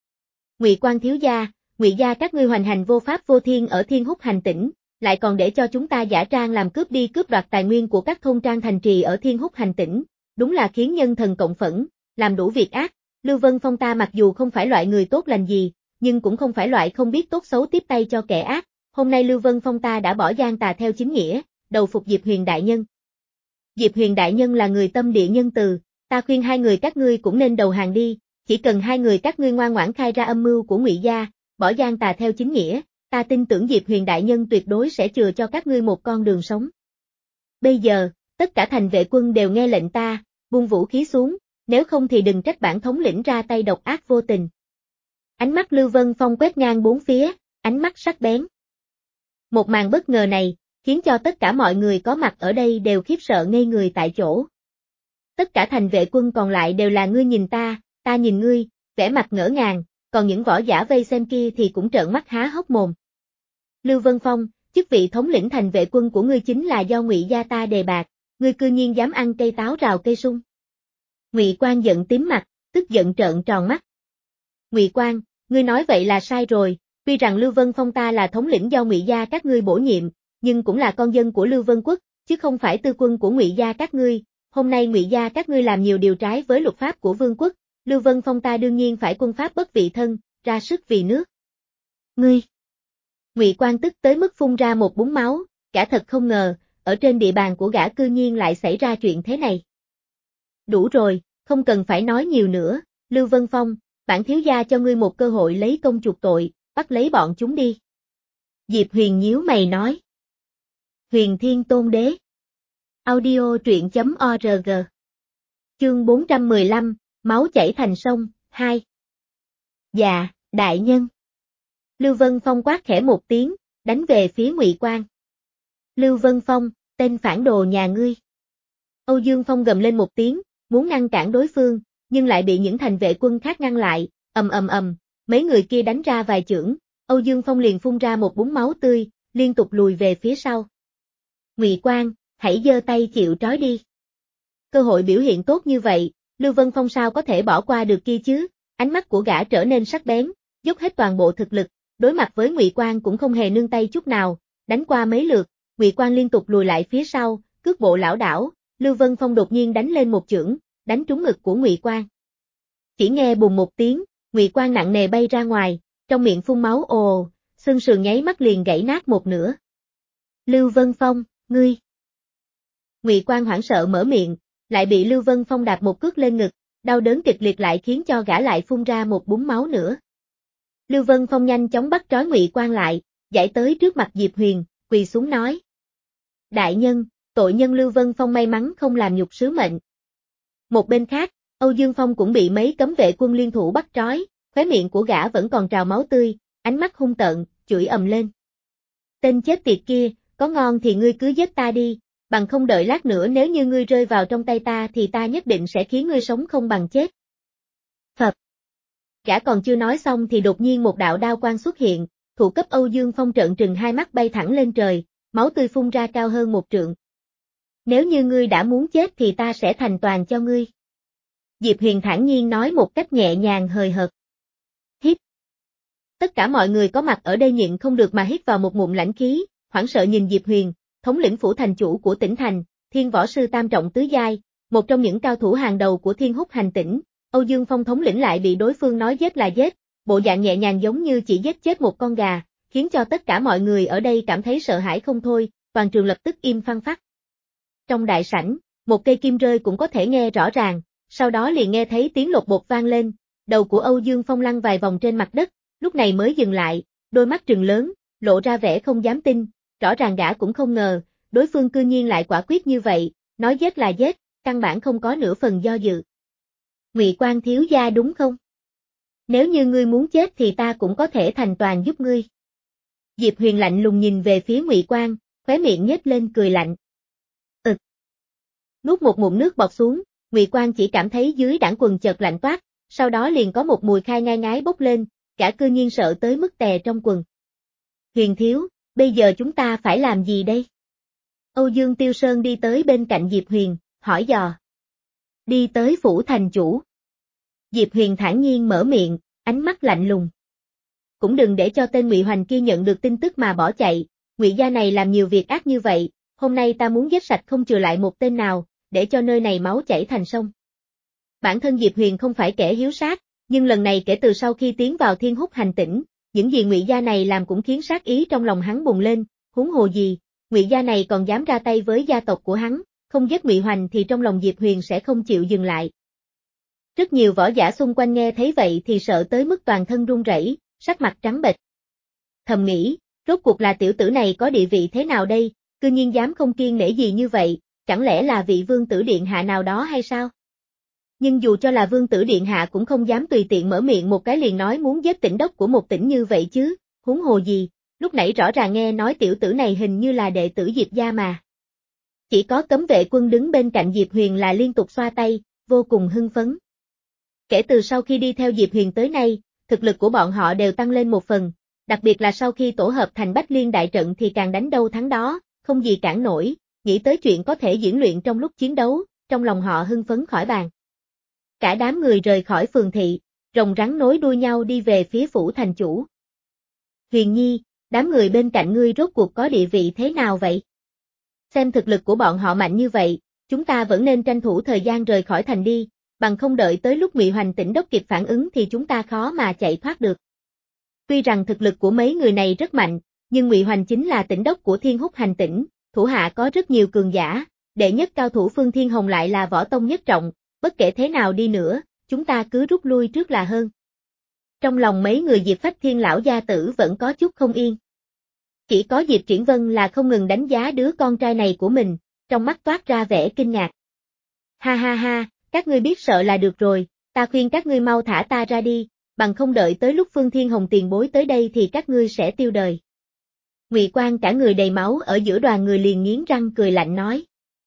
Ngụy Quan thiếu gia, Ngụy gia các ngươi hoành hành vô pháp vô thiên ở Thiên Húc hành tỉnh, lại còn để cho chúng ta giả trang làm cướp đi cướp đoạt tài nguyên của các thôn trang thành trì ở Thiên Húc hành tỉnh, đúng là khiến nhân thần cộng phẫn, làm đủ việc ác. Lưu Vân Phong ta mặc dù không phải loại người tốt lành gì, nhưng cũng không phải loại không biết tốt xấu tiếp tay cho kẻ ác. Hôm nay Lưu Vân Phong ta đã bỏ gian tà theo chính nghĩa, đầu phục Diệp Huyền đại nhân. Diệp Huyền đại nhân là người tâm địa nhân từ, ta khuyên hai người các ngươi cũng nên đầu hàng đi, chỉ cần hai người các ngươi ngoan ngoãn khai ra âm mưu của Ngụy gia, bỏ gian tà theo chính nghĩa, ta tin tưởng Diệp Huyền đại nhân tuyệt đối sẽ chừa cho các ngươi một con đường sống. Bây giờ, tất cả thành vệ quân đều nghe lệnh ta, buông vũ khí xuống, nếu không thì đừng trách bản thống lĩnh ra tay độc ác vô tình. Ánh mắt Lưu Vân Phong quét ngang bốn phía, ánh mắt sắc bén. Một màn bất ngờ này, khiến cho tất cả mọi người có mặt ở đây đều khiếp sợ ngây người tại chỗ. Tất cả thành vệ quân còn lại đều là ngươi nhìn ta, ta nhìn ngươi, vẻ mặt ngỡ ngàng, còn những võ giả vây xem kia thì cũng trợn mắt há hốc mồm. Lưu Vân Phong, chức vị thống lĩnh thành vệ quân của ngươi chính là do Ngụy gia ta đề bạt, ngươi cư nhiên dám ăn cây táo rào cây sung. Ngụy Quan giận tím mặt, tức giận trợn tròn mắt. Ngụy Quan, ngươi nói vậy là sai rồi, tuy rằng Lưu Vân Phong ta là thống lĩnh do Ngụy gia các ngươi bổ nhiệm, nhưng cũng là con dân của Lưu Vân Quốc, chứ không phải tư quân của Ngụy gia các ngươi. Hôm nay Ngụy gia các ngươi làm nhiều điều trái với luật pháp của vương quốc, Lưu Vân Phong ta đương nhiên phải quân pháp bất vị thân, ra sức vì nước. Ngươi! Ngụy Quan tức tới mức phun ra một búng máu, gã thật không ngờ, ở trên địa bàn của gã cư nhiên lại xảy ra chuyện thế này. Đủ rồi, không cần phải nói nhiều nữa, Lưu Vân Phong, bản thiếu gia cho ngươi một cơ hội lấy công chuộc tội, bắt lấy bọn chúng đi. Diệp Huyền nhíu mày nói. Huyền Thiên Tôn Đế. Audio truyện chấm org Chương bốn trăm mười lăm, máu chảy thành sông, hai. Dạ, đại nhân. Lưu Vân Phong quát khẽ một tiếng, đánh về phía Ngụy Quang. Lưu Vân Phong, tên phản đồ nhà ngươi. Âu Dương Phong gầm lên một tiếng, muốn ngăn cản đối phương, nhưng lại bị những thành vệ quân khác ngăn lại, ầm ầm ầm, mấy người kia đánh ra vài chưởng, Âu Dương Phong liền phun ra một búng máu tươi, liên tục lùi về phía sau. Ngụy Quang, hãy giơ tay chịu trói đi. Cơ hội biểu hiện tốt như vậy, Lưu Vân Phong sao có thể bỏ qua được kia chứ, ánh mắt của gã trở nên sắc bén, dốc hết toàn bộ thực lực, đối mặt với Ngụy Quang cũng không hề nương tay chút nào, đánh qua mấy lượt, Ngụy Quang liên tục lùi lại phía sau, cước bộ lảo đảo, Lưu Vân Phong đột nhiên đánh lên một chưởng, đánh trúng ngực của Ngụy Quang. Chỉ nghe bùng một tiếng, Ngụy Quang nặng nề bay ra ngoài, trong miệng phun máu ồ, xương sườn nháy mắt liền gãy nát một nửa. Lưu Vân Phong, ngươi. Ngụy Quang hoảng sợ mở miệng, lại bị Lưu Vân Phong đạp một cước lên ngực, đau đớn kịch liệt lại khiến cho gã lại phun ra một búng máu nữa. Lưu Vân Phong nhanh chóng bắt trói Ngụy Quang lại, giải tới trước mặt Diệp Huyền, quỳ xuống nói. Đại nhân, tội nhân Lưu Vân Phong may mắn không làm nhục sứ mệnh. Một bên khác, Âu Dương Phong cũng bị mấy cấm vệ quân liên thủ bắt trói, khóe miệng của gã vẫn còn trào máu tươi, ánh mắt hung tợn, chửi ầm lên. Tên chết tiệt kia, có ngon thì ngươi cứ giết ta đi, bằng không đợi lát nữa nếu như ngươi rơi vào trong tay ta thì ta nhất định sẽ khiến ngươi sống không bằng chết. Phập. Gã còn chưa nói xong thì đột nhiên một đạo đao quang xuất hiện, thủ cấp Âu Dương Phong trợn trừng hai mắt bay thẳng lên trời, máu tươi phun ra cao hơn một trượng. Nếu như ngươi đã muốn chết thì ta sẽ thành toàn cho ngươi. Diệp Huyền thản nhiên nói một cách nhẹ nhàng hời hợt. Hít. Tất cả mọi người có mặt ở đây nhịn không được mà hít vào một ngụm lãnh khí, hoảng sợ nhìn Diệp Huyền, thống lĩnh phủ thành chủ của tỉnh thành, thiên võ sư tam trọng tứ giai, một trong những cao thủ hàng đầu của Thiên Húc hành tỉnh, Âu Dương Phong thống lĩnh lại bị đối phương nói giết là giết, bộ dạng nhẹ nhàng giống như chỉ giết chết một con gà, khiến cho tất cả mọi người ở đây cảm thấy sợ hãi không thôi, toàn trường lập tức im phăng phắc. Trong đại sảnh, một cây kim rơi cũng có thể nghe rõ ràng, sau đó liền nghe thấy tiếng lột bột vang lên, đầu của Âu Dương Phong lăn vài vòng trên mặt đất, lúc này mới dừng lại, đôi mắt trừng lớn, lộ ra vẻ không dám tin, rõ ràng gã cũng không ngờ, đối phương cư nhiên lại quả quyết như vậy, nói giết là giết, căn bản không có nửa phần do dự. Ngụy Quang thiếu gia đúng không? Nếu như ngươi muốn chết thì ta cũng có thể thành toàn giúp ngươi. Diệp Huyền lạnh lùng nhìn về phía Ngụy Quang, khóe miệng nhếch lên cười lạnh. Ực. Nuốt một ngụm nước bọt xuống, Ngụy Quang chỉ cảm thấy dưới đãng quần chợt lạnh toát, sau đó liền có một mùi khai ngai ngái bốc lên, cả cư nhiên sợ tới mức tè trong quần. Huyền thiếu, bây giờ chúng ta phải làm gì đây? Âu Dương Tiêu Sơn đi tới bên cạnh Diệp Huyền, hỏi dò. Đi tới phủ thành chủ. Diệp Huyền thản nhiên mở miệng, ánh mắt lạnh lùng. Cũng đừng để cho tên Ngụy Hoành kia nhận được tin tức mà bỏ chạy, Ngụy gia này làm nhiều việc ác như vậy, hôm nay ta muốn giết sạch không chừa lại một tên nào, để cho nơi này máu chảy thành sông. Bản thân Diệp Huyền không phải kẻ hiếu sát, nhưng lần này kể từ sau khi tiến vào Thiên Húc hành tỉnh, những gì Ngụy gia này làm cũng khiến sát ý trong lòng hắn bùng lên, huống hồ gì, Ngụy gia này còn dám ra tay với gia tộc của hắn, không giết Ngụy Hoành thì trong lòng Diệp Huyền sẽ không chịu dừng lại. Rất nhiều võ giả xung quanh nghe thấy vậy thì sợ tới mức toàn thân run rẩy, sắc mặt trắng bệch. Thầm nghĩ, rốt cuộc là tiểu tử này có địa vị thế nào đây, cư nhiên dám không kiêng nể gì như vậy, chẳng lẽ là vị vương tử điện hạ nào đó hay sao? Nhưng dù cho là vương tử điện hạ cũng không dám tùy tiện mở miệng một cái liền nói muốn giết tỉnh đốc của một tỉnh như vậy chứ, huống hồ gì, lúc nãy rõ ràng nghe nói tiểu tử này hình như là đệ tử Diệp gia mà. Chỉ có cấm vệ quân đứng bên cạnh Diệp Huyền là liên tục xoa tay, vô cùng hưng phấn. Kể từ sau khi đi theo Diệp Huyền tới nay, thực lực của bọn họ đều tăng lên một phần, đặc biệt là sau khi tổ hợp thành Bách Liên đại trận thì càng đánh đâu thắng đó, không gì cản nổi, nghĩ tới chuyện có thể diễn luyện trong lúc chiến đấu, trong lòng họ hưng phấn khỏi bàn. Cả đám người rời khỏi phường thị, rồng rắn nối đuôi nhau đi về phía phủ thành chủ. Huyền Nhi, đám người bên cạnh ngươi rốt cuộc có địa vị thế nào vậy? Xem thực lực của bọn họ mạnh như vậy, chúng ta vẫn nên tranh thủ thời gian rời khỏi thành đi, bằng không đợi tới lúc Ngụy Hoành tỉnh đốc kịp phản ứng thì chúng ta khó mà chạy thoát được. Tuy rằng thực lực của mấy người này rất mạnh, nhưng Ngụy Hoành chính là tỉnh đốc của Thiên Húc hành tỉnh, thủ hạ có rất nhiều cường giả, đệ nhất cao thủ Phương Thiên Hồng lại là võ tông nhất trọng, bất kể thế nào đi nữa, chúng ta cứ rút lui trước là hơn. Trong lòng mấy người Diệp Phách Thiên lão gia tử vẫn có chút không yên. Chỉ có Diệp Triển Vân là không ngừng đánh giá đứa con trai này của mình, trong mắt toát ra vẻ kinh ngạc. Ha ha ha, các ngươi biết sợ là được rồi, ta khuyên các ngươi mau thả ta ra đi, bằng không đợi tới lúc Phương Thiên Hồng tiền bối tới đây thì các ngươi sẽ tiêu đời. Ngụy Quang cả người đầy máu ở giữa đoàn người liền nghiến răng cười lạnh nói.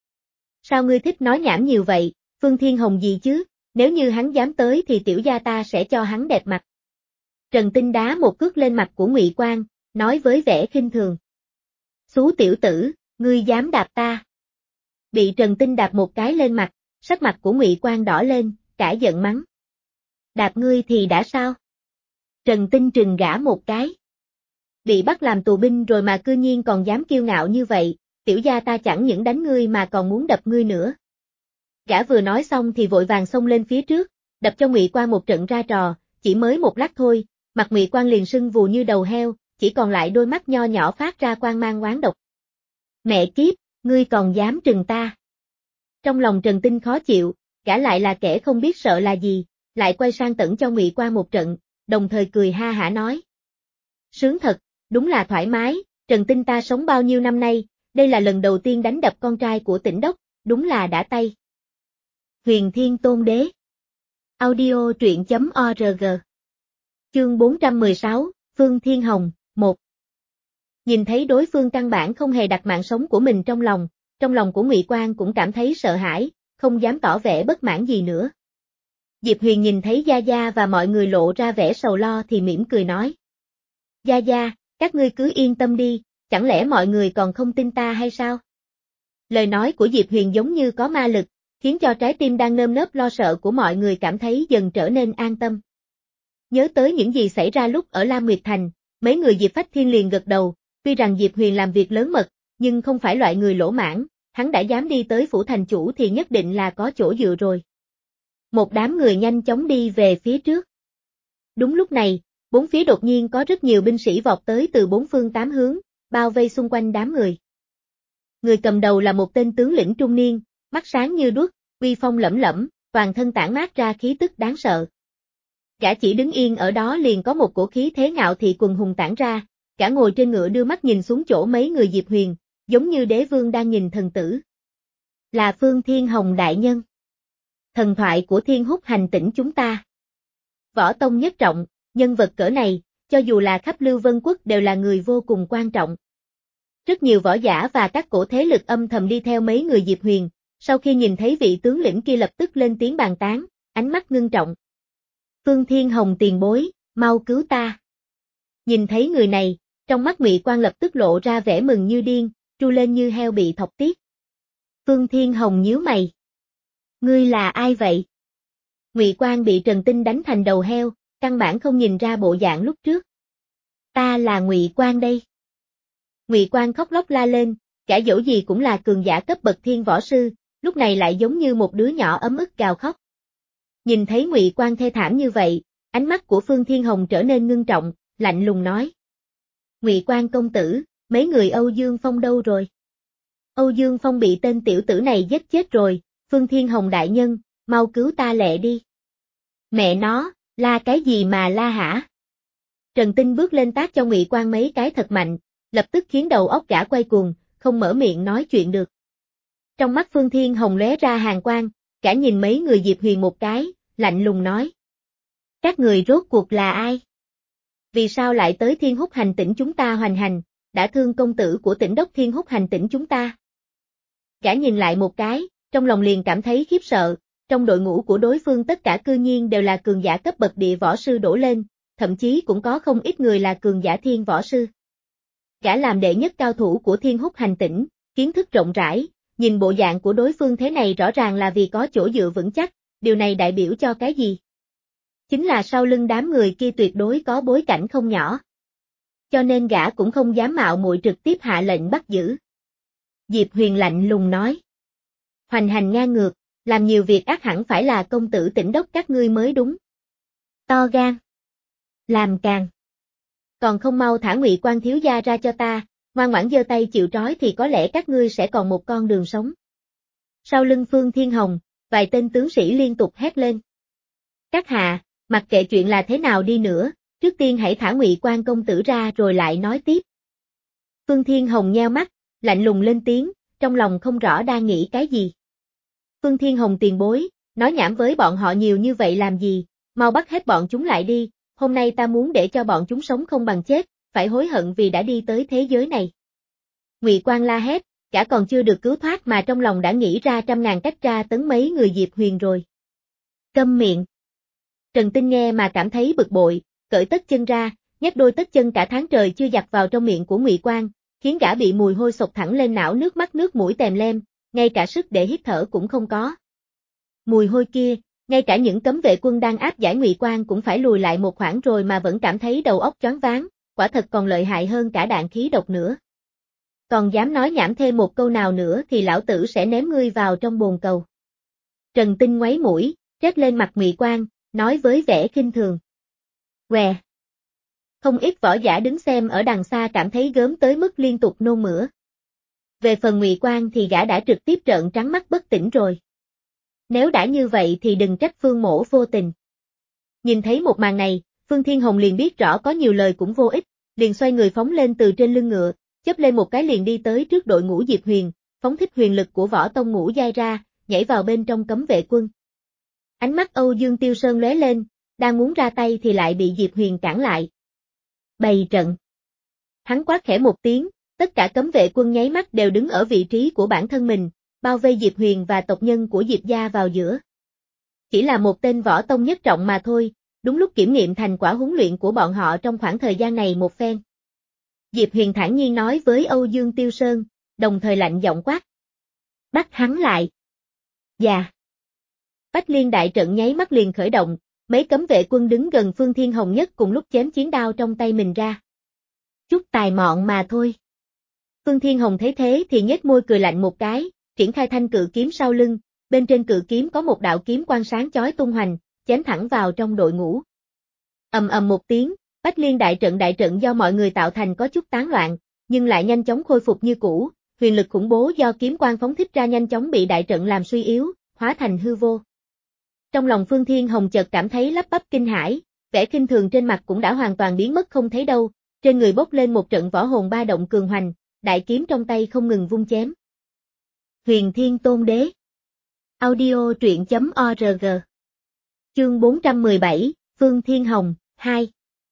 Sao ngươi thích nói nhảm nhiều vậy, Phương Thiên Hồng gì chứ, nếu như hắn dám tới thì tiểu gia ta sẽ cho hắn đẹp mặt. Trần Tinh đá một cước lên mặt của Ngụy Quang, nói với vẻ khinh thường. Xú tiểu tử, ngươi dám đạp ta. Bị Trần Tinh đạp một cái lên mặt, sắc mặt của Ngụy Quang đỏ lên, cả giận mắng. Đạp ngươi thì đã sao? Trần Tinh trừng gã một cái. Bị bắt làm tù binh rồi mà cư nhiên còn dám kiêu ngạo như vậy, tiểu gia ta chẳng những đánh ngươi mà còn muốn đập ngươi nữa. Gã vừa nói xong thì vội vàng xông lên phía trước, đập cho Ngụy Quang một trận ra trò, chỉ mới một lát thôi, mặt Ngụy Quang liền sưng vù như đầu heo, chỉ còn lại đôi mắt nho nhỏ phát ra quang mang oán độc. Mẹ kiếp, ngươi còn dám trừng ta. Trong lòng Trần Tinh khó chịu, gã lại là kẻ không biết sợ là gì, lại quay sang tẩn cho Ngụy Quang một trận, đồng thời cười ha hả nói. Sướng thật, đúng là thoải mái, Trần Tinh ta sống bao nhiêu năm nay, đây là lần đầu tiên đánh đập con trai của tỉnh đốc, đúng là đã tay. Huyền Thiên Tôn Đế. Audio truyện chấm org. Chương bốn trăm mười sáu, Phương Thiên Hồng, một. Nhìn thấy đối phương căn bản không hề đặt mạng sống của mình trong lòng, trong lòng của Ngụy Quang cũng cảm thấy sợ hãi, không dám tỏ vẻ bất mãn gì nữa. Diệp Huyền nhìn thấy Gia Gia và mọi người lộ ra vẻ sầu lo thì mỉm cười nói. Gia Gia, các ngươi cứ yên tâm đi, chẳng lẽ mọi người còn không tin ta hay sao? Lời nói của Diệp Huyền giống như có ma lực, khiến cho trái tim đang nơm nớp lo sợ của mọi người cảm thấy dần trở nên an tâm. Nhớ tới những gì xảy ra lúc ở Lam Nguyệt Thành, mấy người Diệp Phách Thiên liền gật đầu, tuy rằng Diệp Huyền làm việc lớn mật, nhưng không phải loại người lỗ mãn, hắn đã dám đi tới phủ thành chủ thì nhất định là có chỗ dựa rồi. Một đám người nhanh chóng đi về phía trước. Đúng lúc này, bốn phía đột nhiên có rất nhiều binh sĩ vọt tới từ bốn phương tám hướng, bao vây xung quanh đám người. Người cầm đầu là một tên tướng lĩnh trung niên, mắt sáng như đuốc, uy phong lẫm lẫm, toàn thân tản mát ra khí tức đáng sợ. Gã chỉ đứng yên ở đó liền có một cổ khí thế ngạo thị quần hùng tản ra, gã ngồi trên ngựa đưa mắt nhìn xuống chỗ mấy người Diệp Huyền, giống như đế vương đang nhìn thần tử. Là Phương Thiên Hồng đại nhân. Thần thoại của Thiên Húc hành tỉnh chúng ta. Võ tông nhất trọng, nhân vật cỡ này, cho dù là khắp Lưu Vân Quốc đều là người vô cùng quan trọng. Rất nhiều võ giả và các cổ thế lực âm thầm đi theo mấy người Diệp Huyền, sau khi nhìn thấy vị tướng lĩnh kia lập tức lên tiếng bàn tán, ánh mắt ngưng trọng. Phương Thiên Hồng tiền bối, mau cứu ta. Nhìn thấy người này, trong mắt Ngụy Quang lập tức lộ ra vẻ mừng như điên, tru lên như heo bị thọc tiết. Phương Thiên Hồng nhíu mày. Ngươi là ai vậy? Ngụy Quang bị Trần Tinh đánh thành đầu heo, căn bản không nhìn ra bộ dạng lúc trước. Ta là Ngụy Quang đây. Ngụy Quang khóc lóc la lên, cả dẫu gì cũng là cường giả cấp bậc thiên võ sư, lúc này lại giống như một đứa nhỏ ấm ức gào khóc. Nhìn thấy Ngụy Quang thê thảm như vậy, ánh mắt của Phương Thiên Hồng trở nên ngưng trọng, lạnh lùng nói. Ngụy Quang công tử, mấy người Âu Dương Phong đâu rồi? Âu Dương Phong bị tên tiểu tử này giết chết rồi, Phương Thiên Hồng đại nhân, mau cứu ta lẹ đi. Mẹ nó, la cái gì mà la hả? Trần Tinh bước lên tát cho Ngụy Quang mấy cái thật mạnh, lập tức khiến đầu óc gã quay cuồng, không mở miệng nói chuyện được. Trong mắt Phương Thiên Hồng lóe ra hàn quang, cả nhìn mấy người Diệp Huyền một cái, lạnh lùng nói. Các người rốt cuộc là ai? Vì sao lại tới Thiên Húc hành tỉnh chúng ta hoành hành, đã thương công tử của tỉnh đốc Thiên Húc hành tỉnh chúng ta? Gã nhìn lại một cái, trong lòng liền cảm thấy khiếp sợ, trong đội ngũ của đối phương tất cả cư nhiên đều là cường giả cấp bậc địa võ sư đổ lên, thậm chí cũng có không ít người là cường giả thiên võ sư. Gã làm đệ nhất cao thủ của Thiên Húc hành tỉnh, kiến thức rộng rãi, nhìn bộ dạng của đối phương thế này rõ ràng là vì có chỗ dựa vững chắc, điều này đại biểu cho cái gì? Chính là sau lưng đám người kia tuyệt đối có bối cảnh không nhỏ. Cho nên gã cũng không dám mạo muội trực tiếp hạ lệnh bắt giữ. Diệp Huyền lạnh lùng nói. Hoành hành ngang ngược, làm nhiều việc ác hẳn phải là công tử tỉnh đốc các ngươi mới đúng. To gan. Làm càng. Còn không mau thả Ngụy Quang thiếu gia ra cho ta, ngoan ngoãn giơ tay chịu trói thì có lẽ các ngươi sẽ còn một con đường sống. Sau lưng Phương Thiên Hồng, vài tên tướng sĩ liên tục hét lên. Các hạ, mặc kệ chuyện là thế nào đi nữa, trước tiên hãy thả Ngụy Quang công tử ra rồi lại nói tiếp. Phương Thiên Hồng nheo mắt, lạnh lùng lên tiếng, trong lòng không rõ đang nghĩ cái gì. Phương Thiên Hồng tiền bối, nói nhảm với bọn họ nhiều như vậy làm gì, mau bắt hết bọn chúng lại đi, hôm nay ta muốn để cho bọn chúng sống không bằng chết, phải hối hận vì đã đi tới thế giới này. Ngụy Quang la hét, gã còn chưa được cứu thoát mà trong lòng đã nghĩ ra trăm ngàn cách tra tấn mấy người Diệp Huyền rồi. Câm miệng. Trần Tinh nghe mà cảm thấy bực bội, cởi tất chân ra, nhét đôi tất chân cả tháng trời chưa giặt vào trong miệng của Ngụy Quang, khiến gã bị mùi hôi sộc thẳng lên não, nước mắt nước mũi tèm lem, ngay cả sức để hít thở cũng không có. Mùi hôi kia, ngay cả những cấm vệ quân đang áp giải Ngụy Quang cũng phải lùi lại một khoảng rồi mà vẫn cảm thấy đầu óc choáng váng, quả thật còn lợi hại hơn cả đạn khí độc nữa. Còn dám nói nhảm thêm một câu nào nữa thì lão tử sẽ ném ngươi vào trong bồn cầu. Trần Tinh ngoáy mũi, trét lên mặt Ngụy Quang, nói với vẻ khinh thường. Què. Không ít võ giả đứng xem ở đằng xa cảm thấy gớm tới mức liên tục nôn mửa. Về phần Ngụy Quang thì gã đã trực tiếp trợn trắng mắt bất tỉnh rồi. Nếu đã như vậy thì đừng trách Phương Mỗ vô tình. Nhìn thấy một màn này, Phương Thiên Hồng liền biết rõ có nhiều lời cũng vô ích, liền xoay người phóng lên từ trên lưng ngựa, chớp lên một cái liền đi tới trước đội ngũ Diệp Huyền, phóng thích huyền lực của võ tông ngũ giai ra, nhảy vào bên trong cấm vệ quân. Ánh mắt Âu Dương Tiêu Sơn lóe lên, đang muốn ra tay thì lại bị Diệp Huyền cản lại. Bày trận. Hắn quát khẽ một tiếng, tất cả cấm vệ quân nháy mắt đều đứng ở vị trí của bản thân mình, bao vây Diệp Huyền và tộc nhân của Diệp gia vào giữa. Chỉ là một tên võ tông nhất trọng mà thôi, đúng lúc kiểm nghiệm thành quả huấn luyện của bọn họ trong khoảng thời gian này một phen. Diệp Huyền thản nhiên nói với Âu Dương Tiêu Sơn, đồng thời lạnh giọng quát. Bắt hắn lại. Dạ. Bách Liên đại trận nháy mắt liền khởi động, mấy cấm vệ quân đứng gần Phương Thiên Hồng nhất cùng lúc chém chiến đao trong tay mình ra. Chút tài mọn mà thôi. Phương Thiên Hồng thấy thế thì nhếch môi cười lạnh một cái, triển khai thanh cự kiếm sau lưng, bên trên cự kiếm có một đạo kiếm quang sáng chói tung hoành, chém thẳng vào trong đội ngũ. Ầm ầm một tiếng, Bách Liên đại trận đại trận do mọi người tạo thành có chút tán loạn, nhưng lại nhanh chóng khôi phục như cũ, huyền lực khủng bố do kiếm quang phóng thích ra nhanh chóng bị đại trận làm suy yếu, hóa thành hư vô. Trong lòng Phương Thiên Hồng chợt cảm thấy lắp bắp kinh hãi, vẻ khinh thường trên mặt cũng đã hoàn toàn biến mất không thấy đâu, trên người bốc lên một trận võ hồn ba động cường hoành, đại kiếm trong tay không ngừng vung chém. Huyền Thiên Tôn Đế. Audio truyện chấm org. Chương bốn trăm mười bảy, Phương Thiên Hồng, hai.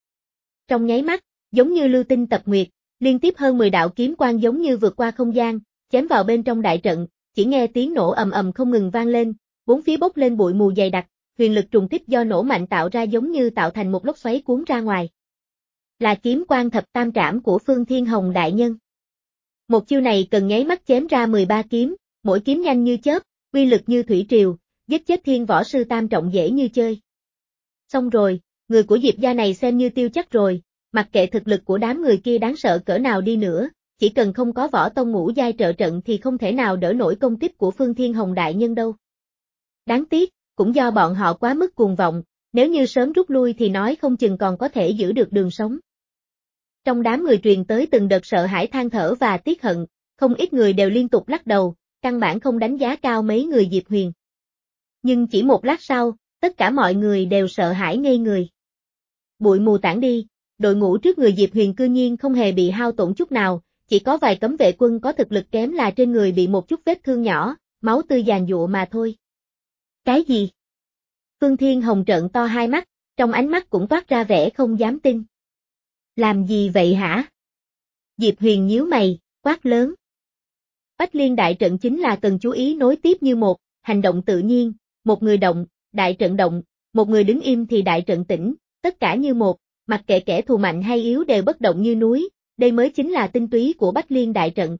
Trong nháy mắt, giống như lưu tinh tập nguyệt, liên tiếp hơn mười đạo kiếm quang giống như vượt qua không gian, chém vào bên trong đại trận, chỉ nghe tiếng nổ ầm ầm không ngừng vang lên, bốn phía bốc lên bụi mù dày đặc, huyền lực trùng kích do nổ mạnh tạo ra giống như tạo thành một lốc xoáy cuốn ra ngoài. Là kiếm quang thập tam trảm của Phương Thiên Hồng đại nhân. Một chiêu này cần nháy mắt chém ra mười ba kiếm, mỗi kiếm nhanh như chớp, uy lực như thủy triều, giết chết thiên võ sư tam trọng dễ như chơi. Xong rồi, người của Diệp gia này xem như tiêu chắc rồi, mặc kệ thực lực của đám người kia đáng sợ cỡ nào đi nữa, chỉ cần không có võ tông ngũ giai trợ trận thì không thể nào đỡ nổi công kích của Phương Thiên Hồng đại nhân đâu. Đáng tiếc, cũng do bọn họ quá mức cuồng vọng, nếu như sớm rút lui thì nói không chừng còn có thể giữ được đường sống. Trong đám người truyền tới từng đợt sợ hãi than thở và tiếc hận, không ít người đều liên tục lắc đầu, căn bản không đánh giá cao mấy người Diệp Huyền. Nhưng chỉ một lát sau, tất cả mọi người đều sợ hãi ngây người. Bụi mù tản đi, đội ngũ trước người Diệp Huyền cư nhiên không hề bị hao tổn chút nào, chỉ có vài cấm vệ quân có thực lực kém là trên người bị một chút vết thương nhỏ, máu tươi giàn giụa mà thôi. Cái gì? Phương Thiên Hồng trợn to hai mắt, trong ánh mắt cũng toát ra vẻ không dám tin. Làm gì vậy hả? Diệp Huyền nhíu mày, quát lớn. Bách Liên đại trận chính là cần chú ý nối tiếp như một, hành động tự nhiên, một người động, đại trận động, một người đứng im thì đại trận tĩnh, tất cả như một, mặc kệ kẻ thù mạnh hay yếu đều bất động như núi, đây mới chính là tinh túy của Bách Liên đại trận.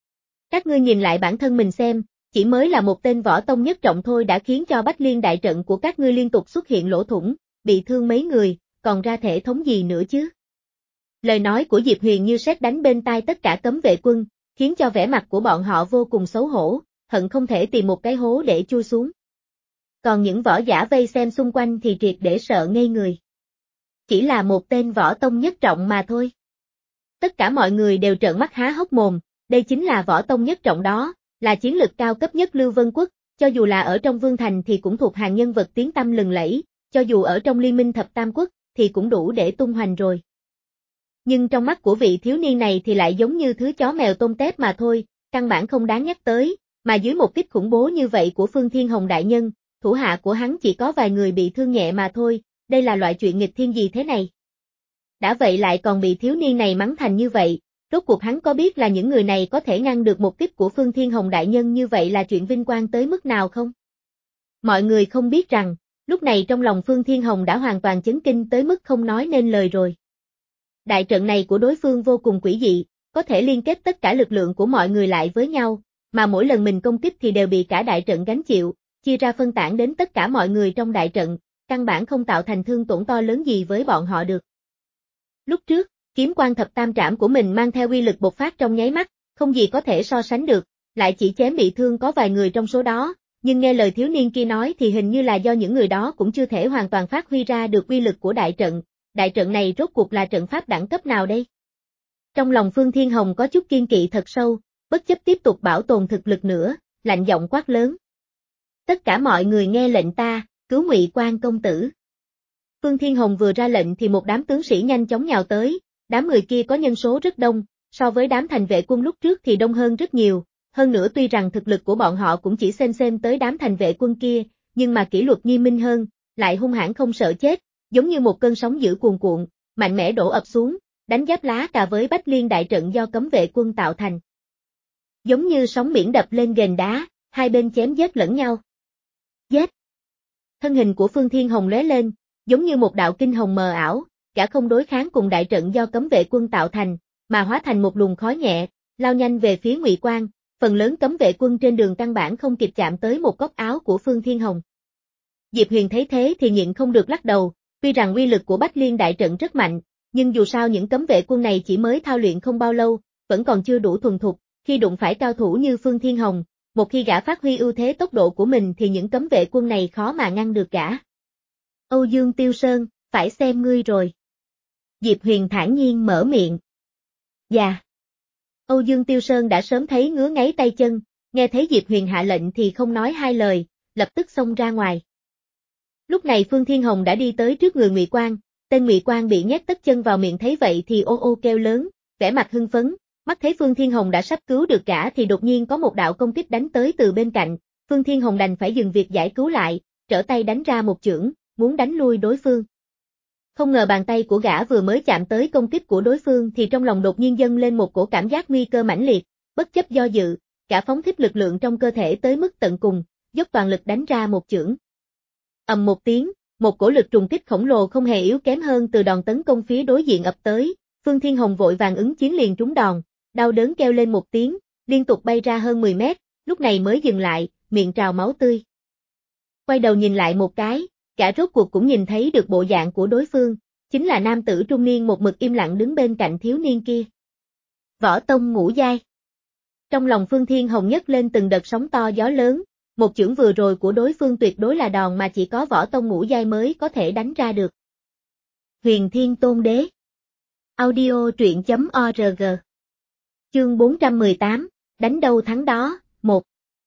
Các ngươi nhìn lại bản thân mình xem, chỉ mới là một tên võ tông nhất trọng thôi đã khiến cho Bách Liên đại trận của các ngươi liên tục xuất hiện lỗ thủng, bị thương mấy người, còn ra thể thống gì nữa chứ? Lời nói của Diệp Huyền như sét đánh bên tai tất cả cấm vệ quân, khiến cho vẻ mặt của bọn họ vô cùng xấu hổ, hận không thể tìm một cái hố để chui xuống. Còn những võ giả vây xem xung quanh thì triệt để sợ ngây người. Chỉ là một tên võ tông nhất trọng mà thôi. Tất cả mọi người đều trợn mắt há hốc mồm, đây chính là võ tông nhất trọng đó, là chiến lực cao cấp nhất Lưu Vân Quốc, cho dù là ở trong Vương Thành thì cũng thuộc hàng nhân vật tiếng tăm lừng lẫy, cho dù ở trong Liên minh Thập Tam Quốc thì cũng đủ để tung hoành rồi. Nhưng trong mắt của vị thiếu niên này thì lại giống như thứ chó mèo tôm tép mà thôi, căn bản không đáng nhắc tới, mà dưới một kích khủng bố như vậy của Phương Thiên Hồng đại nhân, thủ hạ của hắn chỉ có vài người bị thương nhẹ mà thôi, đây là loại chuyện nghịch thiên gì thế này? Đã vậy lại còn bị thiếu niên này mắng thành như vậy, rốt cuộc hắn có biết là những người này có thể ngăn được một kích của Phương Thiên Hồng đại nhân như vậy là chuyện vinh quang tới mức nào không? Mọi người không biết rằng, lúc này trong lòng Phương Thiên Hồng đã hoàn toàn chấn kinh tới mức không nói nên lời rồi. Đại trận này của đối phương vô cùng quỷ dị, có thể liên kết tất cả lực lượng của mọi người lại với nhau, mà mỗi lần mình công kích thì đều bị cả đại trận gánh chịu, chia ra phân tán đến tất cả mọi người trong đại trận, căn bản không tạo thành thương tổn to lớn gì với bọn họ được. Lúc trước, kiếm quan thập tam trảm của mình mang theo uy lực bộc phát trong nháy mắt, không gì có thể so sánh được, lại chỉ chém bị thương có vài người trong số đó, nhưng nghe lời thiếu niên kia nói thì hình như là do những người đó cũng chưa thể hoàn toàn phát huy ra được uy lực của đại trận, đại trận này rốt cuộc là trận pháp đẳng cấp nào đây? Trong lòng Phương Thiên Hồng có chút kiên kỵ thật sâu, bất chấp tiếp tục bảo tồn thực lực nữa, lạnh giọng quát lớn. Tất cả mọi người nghe lệnh ta, cứu Ngụy Quan công tử. Phương Thiên Hồng vừa ra lệnh thì một đám tướng sĩ nhanh chóng nhào tới, đám người kia có nhân số rất đông, so với đám thành vệ quân lúc trước thì đông hơn rất nhiều, hơn nữa tuy rằng thực lực của bọn họ cũng chỉ xem xem tới đám thành vệ quân kia, nhưng mà kỷ luật nghiêm minh hơn, lại hung hãn không sợ chết, giống như một cơn sóng dữ cuồn cuộn, mạnh mẽ đổ ập xuống, đánh giáp lá cả với Bách Liên đại trận do cấm vệ quân tạo thành. Giống như sóng biển đập lên ghềnh đá, hai bên chém giết lẫn nhau. Giết! Thân hình của Phương Thiên Hồng lóe lên, giống như một đạo kinh hồng mờ ảo, cả không đối kháng cùng đại trận do cấm vệ quân tạo thành, mà hóa thành một luồng khói nhẹ, lao nhanh về phía Ngụy Quan, phần lớn cấm vệ quân trên đường căn bản không kịp chạm tới một góc áo của Phương Thiên Hồng. Diệp Huyền thấy thế thì nhịn không được lắc đầu, tuy rằng uy lực của Bách Liên đại trận rất mạnh, nhưng dù sao những cấm vệ quân này chỉ mới thao luyện không bao lâu, vẫn còn chưa đủ thuần thục, khi đụng phải cao thủ như Phương Thiên Hồng, một khi gã phát huy ưu thế tốc độ của mình thì những cấm vệ quân này khó mà ngăn được gã. Âu Dương Tiêu Sơn, phải xem ngươi rồi. Diệp Huyền thản nhiên mở miệng. Dạ. Âu Dương Tiêu Sơn đã sớm thấy ngứa ngáy tay chân, nghe thấy Diệp Huyền hạ lệnh thì không nói hai lời, lập tức xông ra ngoài. Lúc này Phương Thiên Hồng đã đi tới trước người Ngụy Quan, tên Ngụy Quan bị nhét tất chân vào miệng thấy vậy thì ô ô kêu lớn, vẻ mặt hưng phấn, mắt thấy Phương Thiên Hồng đã sắp cứu được gã thì đột nhiên có một đạo công kích đánh tới từ bên cạnh, Phương Thiên Hồng đành phải dừng việc giải cứu lại, trở tay đánh ra một chưởng, muốn đánh lui đối phương. Không ngờ bàn tay của gã vừa mới chạm tới công kích của đối phương thì trong lòng đột nhiên dâng lên một cổ cảm giác nguy cơ mãnh liệt, bất chấp do dự, gã phóng thích lực lượng trong cơ thể tới mức tận cùng, dốc toàn lực đánh ra một chưởng. Ầm một tiếng, một cổ lực trùng kích khổng lồ không hề yếu kém hơn từ đòn tấn công phía đối diện ập tới, Phương Thiên Hồng vội vàng ứng chiến liền trúng đòn, đau đớn kêu lên một tiếng, liên tục bay ra hơn mười mét, lúc này mới dừng lại, miệng trào máu tươi. Quay đầu nhìn lại một cái, gã rốt cuộc cũng nhìn thấy được bộ dạng của đối phương, chính là nam tử trung niên một mực im lặng đứng bên cạnh thiếu niên kia. Võ tông ngũ giai. Trong lòng Phương Thiên Hồng nhấc lên từng đợt sóng to gió lớn, một chưởng vừa rồi của đối phương tuyệt đối là đòn mà chỉ có võ tông ngũ giai mới có thể đánh ra được. Huyền Thiên Tôn Đế. Audio truyện chấm org. Chương bốn trăm mười tám, đánh đâu thắng đó, một.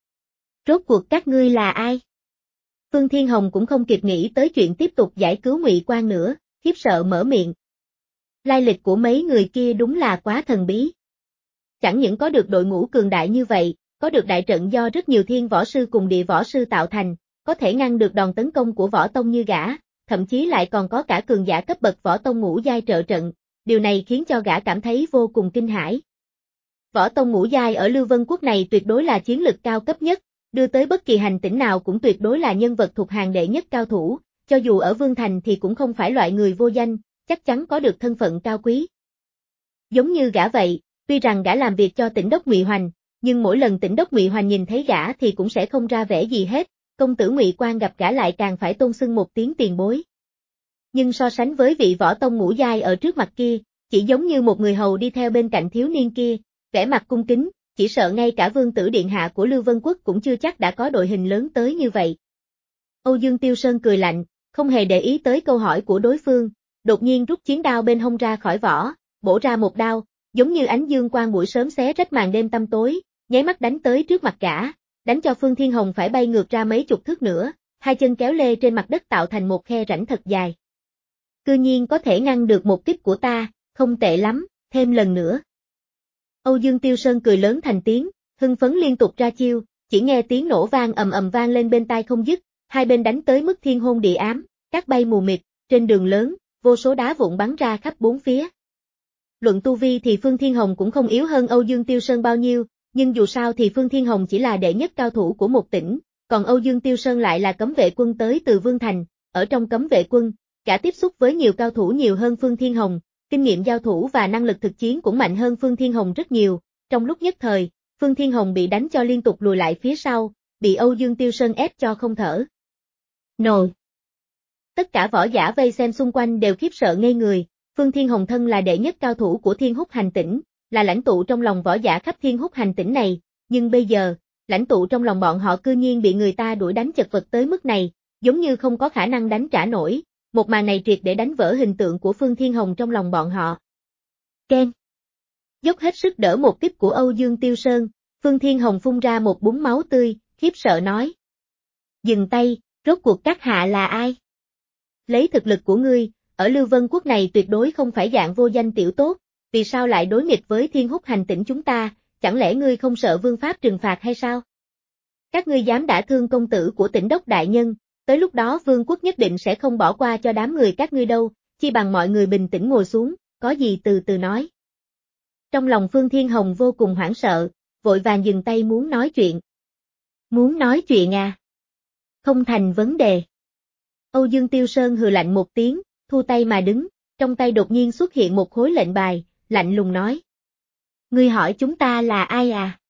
Rốt cuộc các ngươi là ai? Phương Thiên Hồng cũng không kịp nghĩ tới chuyện tiếp tục giải cứu Ngụy Quan nữa, khiếp sợ mở miệng. Lai lịch của mấy người kia đúng là quá thần bí. Chẳng những có được đội ngũ cường đại như vậy, có được đại trận do rất nhiều thiên võ sư cùng địa võ sư tạo thành, có thể ngăn được đòn tấn công của võ tông như gã, thậm chí lại còn có cả cường giả cấp bậc võ tông ngũ giai trợ trận, điều này khiến cho gã cảm thấy vô cùng kinh hãi. Võ tông ngũ giai ở Lưu Vân Quốc này tuyệt đối là chiến lực cao cấp nhất, đưa tới bất kỳ hành tỉnh nào cũng tuyệt đối là nhân vật thuộc hàng đệ nhất cao thủ, cho dù ở Vương Thành thì cũng không phải loại người vô danh, chắc chắn có được thân phận cao quý. Giống như gã vậy, tuy rằng gã làm việc cho tỉnh đốc Ngụy Hoành, nhưng mỗi lần tỉnh đốc Ngụy Hoành nhìn thấy gã thì cũng sẽ không ra vẻ gì hết, công tử Ngụy Quan gặp gã lại càng phải tôn xưng một tiếng tiền bối. Nhưng so sánh với vị võ tông ngũ giai ở trước mặt kia, chỉ giống như một người hầu đi theo bên cạnh thiếu niên kia, vẻ mặt cung kính, chỉ sợ ngay cả vương tử điện hạ của Lưu Vân Quốc cũng chưa chắc đã có đội hình lớn tới như vậy. Âu Dương Tiêu Sơn cười lạnh, không hề để ý tới câu hỏi của đối phương, đột nhiên rút chiến đao bên hông ra khỏi vỏ, bổ ra một đao, giống như ánh dương quang buổi sớm xé rách màn đêm tăm tối, nháy mắt đánh tới trước mặt gã, đánh cho Phương Thiên Hồng phải bay ngược ra mấy chục thước nữa, hai chân kéo lê trên mặt đất tạo thành một khe rãnh thật dài. Cư nhiên có thể ngăn được một kích của ta, không tệ lắm, thêm lần nữa. Âu Dương Tiêu Sơn cười lớn thành tiếng, hưng phấn liên tục ra chiêu, chỉ nghe tiếng nổ vang ầm ầm vang lên bên tai không dứt, hai bên đánh tới mức thiên hôn địa ám, cát bay mù mịt, trên đường lớn, vô số đá vụn bắn ra khắp bốn phía. Luận tu vi thì Phương Thiên Hồng cũng không yếu hơn Âu Dương Tiêu Sơn bao nhiêu, nhưng dù sao thì Phương Thiên Hồng chỉ là đệ nhất cao thủ của một tỉnh, còn Âu Dương Tiêu Sơn lại là cấm vệ quân tới từ Vương Thành, ở trong cấm vệ quân, cả tiếp xúc với nhiều cao thủ nhiều hơn Phương Thiên Hồng, kinh nghiệm giao thủ và năng lực thực chiến cũng mạnh hơn Phương Thiên Hồng rất nhiều, trong lúc nhất thời, Phương Thiên Hồng bị đánh cho liên tục lùi lại phía sau, bị Âu Dương Tiêu Sơn ép cho không thở nổi. Tất cả võ giả vây xem xung quanh đều khiếp sợ ngây người, Phương Thiên Hồng thân là đệ nhất cao thủ của Thiên Húc Hành tỉnh, là lãnh tụ trong lòng võ giả khắp Thiên Húc Hành tỉnh này, nhưng bây giờ, lãnh tụ trong lòng bọn họ cư nhiên bị người ta đuổi đánh chật vật tới mức này, giống như không có khả năng đánh trả nổi, một màn này triệt để đánh vỡ hình tượng của Phương Thiên Hồng trong lòng bọn họ. Ken. Dốc hết sức đỡ một kích của Âu Dương Tiêu Sơn, Phương Thiên Hồng phun ra một búng máu tươi, khiếp sợ nói. Dừng tay, rốt cuộc các hạ là ai? Lấy thực lực của ngươi, ở Lưu Vân Quốc này tuyệt đối không phải dạng vô danh tiểu tốt, vì sao lại đối nghịch với Thiên Húc Hành tỉnh chúng ta, chẳng lẽ ngươi không sợ vương pháp trừng phạt hay sao? Các ngươi dám đả thương công tử của tỉnh đốc đại nhân, tới lúc đó vương quốc nhất định sẽ không bỏ qua cho đám người các ngươi đâu, chi bằng mọi người bình tĩnh ngồi xuống, có gì từ từ nói. Trong lòng Phương Thiên Hồng vô cùng hoảng sợ, vội vàng dừng tay muốn nói chuyện. Muốn nói chuyện à? Không thành vấn đề. Âu Dương Tiêu Sơn hừ lạnh một tiếng, thu tay mà đứng, trong tay đột nhiên xuất hiện một khối lệnh bài, lạnh lùng nói. Ngươi hỏi chúng ta là ai à?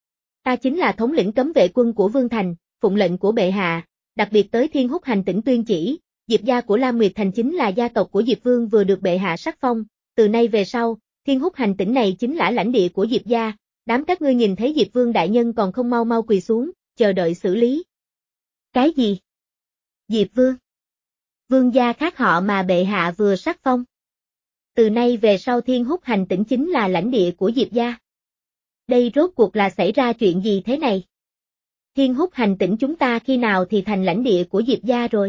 Ta chính là thống lĩnh cấm vệ quân của Vương Thành, phụng lệnh của bệ hạ, đặc biệt tới Thiên Húc Hành tỉnh tuyên chỉ, Diệp gia của Lam Nguyệt Thành chính là gia tộc của Diệp Vương vừa được bệ hạ sắc phong, từ nay về sau, Thiên Húc Hành tỉnh này chính là lãnh địa của Diệp gia, đám các ngươi nhìn thấy Diệp Vương đại nhân còn không mau mau quỳ xuống, chờ đợi xử lý. Cái gì? Diệp Vương? Vương gia khác họ mà bệ hạ vừa sắc phong. Từ nay về sau Thiên Húc Hành tỉnh chính là lãnh địa của Diệp gia. Đây rốt cuộc là xảy ra chuyện gì thế này? Thiên Húc Hành tỉnh chúng ta khi nào thì thành lãnh địa của Diệp gia rồi?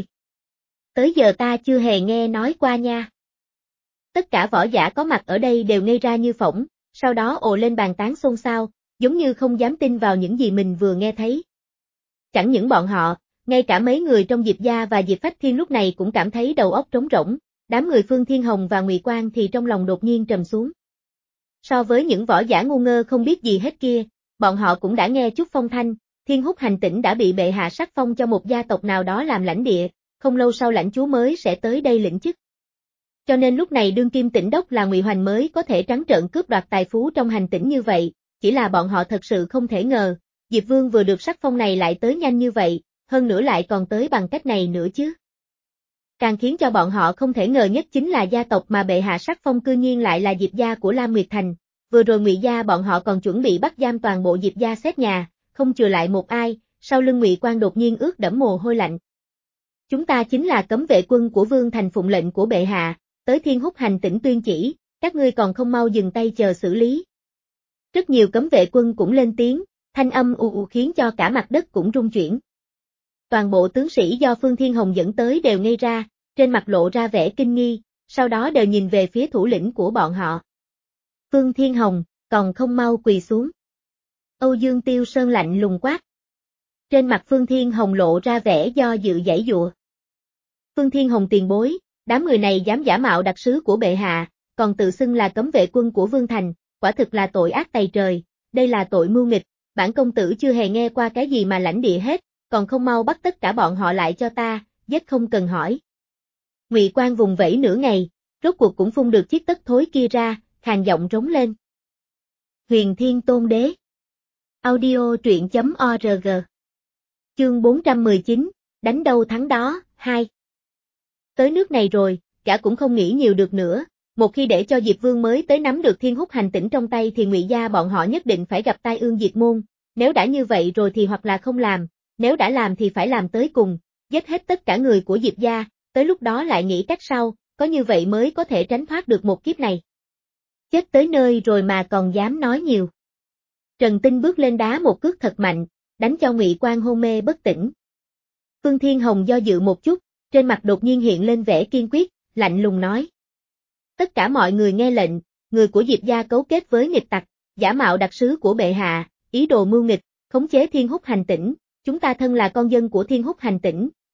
Tới giờ ta chưa hề nghe nói qua nha. Tất cả võ giả có mặt ở đây đều ngây ra như phỗng, sau đó ồ lên bàn tán xôn xao, giống như không dám tin vào những gì mình vừa nghe thấy. Chẳng những bọn họ, ngay cả mấy người trong Diệp gia và Diệp Phách Thiên lúc này cũng cảm thấy đầu óc trống rỗng, đám người Phương Thiên Hồng và Ngụy Quang thì trong lòng đột nhiên trầm xuống. So với những võ giả ngu ngơ không biết gì hết kia, bọn họ cũng đã nghe chút phong thanh, Thiên Húc Hành tỉnh đã bị bệ hạ sắc phong cho một gia tộc nào đó làm lãnh địa, không lâu sau lãnh chúa mới sẽ tới đây lĩnh chức. Cho nên lúc này đương kim tỉnh đốc là Ngụy Hoành mới có thể trắng trợn cướp đoạt tài phú trong hành tỉnh như vậy, chỉ là bọn họ thật sự không thể ngờ, Diệp Vương vừa được sắc phong này lại tới nhanh như vậy, hơn nữa lại còn tới bằng cách này nữa chứ. Càng khiến cho bọn họ không thể ngờ nhất chính là gia tộc mà bệ hạ sắc phong cư nhiên lại là Diệp gia của Lam Nguyệt Thành, vừa rồi Ngụy gia bọn họ còn chuẩn bị bắt giam toàn bộ Diệp gia xét nhà, không chừa lại một ai, sau lưng Ngụy Quang đột nhiên ướt đẫm mồ hôi lạnh. Chúng ta chính là cấm vệ quân của Vương Thành phụng lệnh của bệ hạ, tới Thiên Húc Hành tỉnh tuyên chỉ, các ngươi còn không mau dừng tay chờ xử lý. Rất nhiều cấm vệ quân cũng lên tiếng, thanh âm ù ù khiến cho cả mặt đất cũng rung chuyển. Toàn bộ tướng sĩ do Phương Thiên Hồng dẫn tới đều ngây ra, trên mặt lộ ra vẻ kinh nghi, sau đó đều nhìn về phía thủ lĩnh của bọn họ. Phương Thiên Hồng, còn không mau quỳ xuống. Âu Dương Tiêu Sơn lạnh lùng quát. Trên mặt Phương Thiên Hồng lộ ra vẻ do dự giãy giụa. Phương Thiên Hồng tiền bối, đám người này dám giả mạo đặc sứ của bệ hạ, còn tự xưng là cấm vệ quân của Vương Thành, quả thực là tội ác tày trời, đây là tội mưu nghịch, bản công tử chưa hề nghe qua cái gì mà lãnh địa hết, còn không mau bắt tất cả bọn họ lại cho ta, giết không cần hỏi. Ngụy Quang vùng vẫy nửa ngày, rốt cuộc cũng phun được chiếc tất thối kia ra, khàn giọng rống lên. Huyền Thiên Tôn Đế. Audio truyện chấm org. Chương bốn trăm mười chín, đánh đâu thắng đó, hai. Tới nước này rồi, gã cũng không nghĩ nhiều được nữa, một khi để cho Diệp Vương mới tới nắm được Thiên Húc Hành tỉnh trong tay thì Ngụy gia bọn họ nhất định phải gặp tai ương diệt môn, nếu đã như vậy rồi thì hoặc là không làm, nếu đã làm thì phải làm tới cùng, giết hết tất cả người của Diệp gia, tới lúc đó lại nghĩ cách sau, có như vậy mới có thể tránh thoát được một kiếp này. Chết tới nơi rồi mà còn dám nói nhiều. Trần Tinh bước lên đá một cước thật mạnh, đánh cho Ngụy Quang hôn mê bất tỉnh. Phương Thiên Hồng do dự một chút, trên mặt đột nhiên hiện lên vẻ kiên quyết, lạnh lùng nói. Tất cả mọi người nghe lệnh, người của Diệp gia cấu kết với nghịch tặc, giả mạo đặc sứ của bệ hạ, ý đồ mưu nghịch, khống chế Thiên Húc Hành tỉnh, chúng ta thân là con dân của Thiên Húc Hành tỉnh,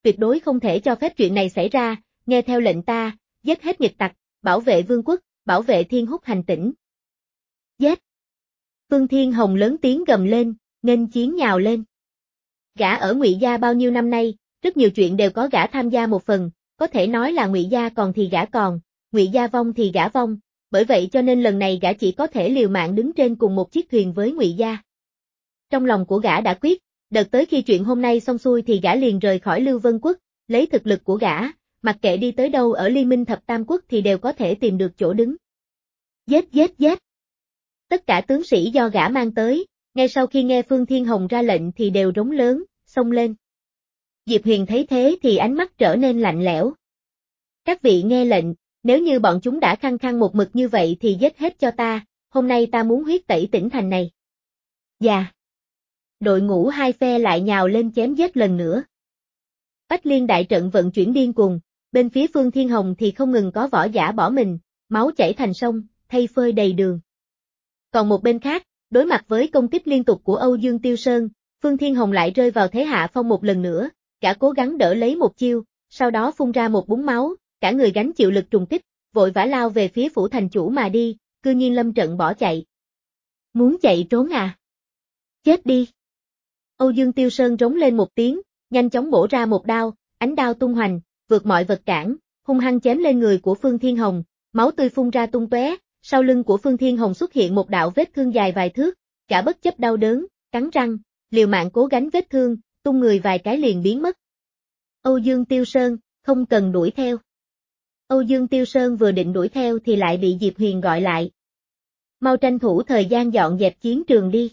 tuyệt đối không thể cho phép chuyện này xảy ra, nghe theo lệnh ta, giết hết nghịch tặc, bảo vệ vương quốc, bảo vệ Thiên Húc hành tỉnh. Giết! Phương Thiên Hồng lớn tiếng gầm lên, nghênh chiến nhào lên. Gã ở Ngụy gia bao nhiêu năm nay, rất nhiều chuyện đều có gã tham gia một phần, có thể nói là Ngụy gia còn thì gã còn, Ngụy gia vong thì gã vong, bởi vậy cho nên lần này gã chỉ có thể liều mạng đứng trên cùng một chiếc thuyền với Ngụy gia. Trong lòng của gã đã quyết, đợt tới khi chuyện hôm nay xong xuôi thì gã liền rời khỏi Lưu Vân Quốc, lấy thực lực của gã, mặc kệ đi tới đâu ở Liên Minh Thập Tam Quốc thì đều có thể tìm được chỗ đứng. Giết giết giết! Tất cả tướng sĩ do gã mang tới, ngay sau khi nghe Phương Thiên Hồng ra lệnh thì đều rống lớn, xông lên. Diệp Huyền thấy thế thì ánh mắt trở nên lạnh lẽo. Các vị nghe lệnh, nếu như bọn chúng đã khăng khăng một mực như vậy thì giết hết cho ta, hôm nay ta muốn huyết tẩy tỉnh thành này. Dạ. Đội ngũ hai phe lại nhào lên chém giết lần nữa. Bách Liên đại trận vận chuyển điên cuồng, bên phía Phương Thiên Hồng thì không ngừng có võ giả bỏ mình, máu chảy thành sông, thay phơi đầy đường. Còn một bên khác, đối mặt với công kích liên tục của Âu Dương Tiêu Sơn, Phương Thiên Hồng lại rơi vào thế hạ phong một lần nữa, cả cố gắng đỡ lấy một chiêu, sau đó phun ra một búng máu, cả người gánh chịu lực trùng kích, vội vã lao về phía phủ thành chủ mà đi, cư nhiên lâm trận bỏ chạy. Muốn chạy trốn à? Chết đi! Âu Dương Tiêu Sơn rống lên một tiếng, nhanh chóng bổ ra một đao, ánh đao tung hoành, vượt mọi vật cản, hung hăng chém lên người của Phương Thiên Hồng, máu tươi phun ra tung tóe, sau lưng của Phương Thiên Hồng xuất hiện một đạo vết thương dài vài thước, cả bất chấp đau đớn, cắn răng, liều mạng cố gánh vết thương, tung người vài cái liền biến mất. Âu Dương Tiêu Sơn, không cần đuổi theo. Âu Dương Tiêu Sơn vừa định đuổi theo thì lại bị Diệp Huyền gọi lại. Mau tranh thủ thời gian dọn dẹp chiến trường đi.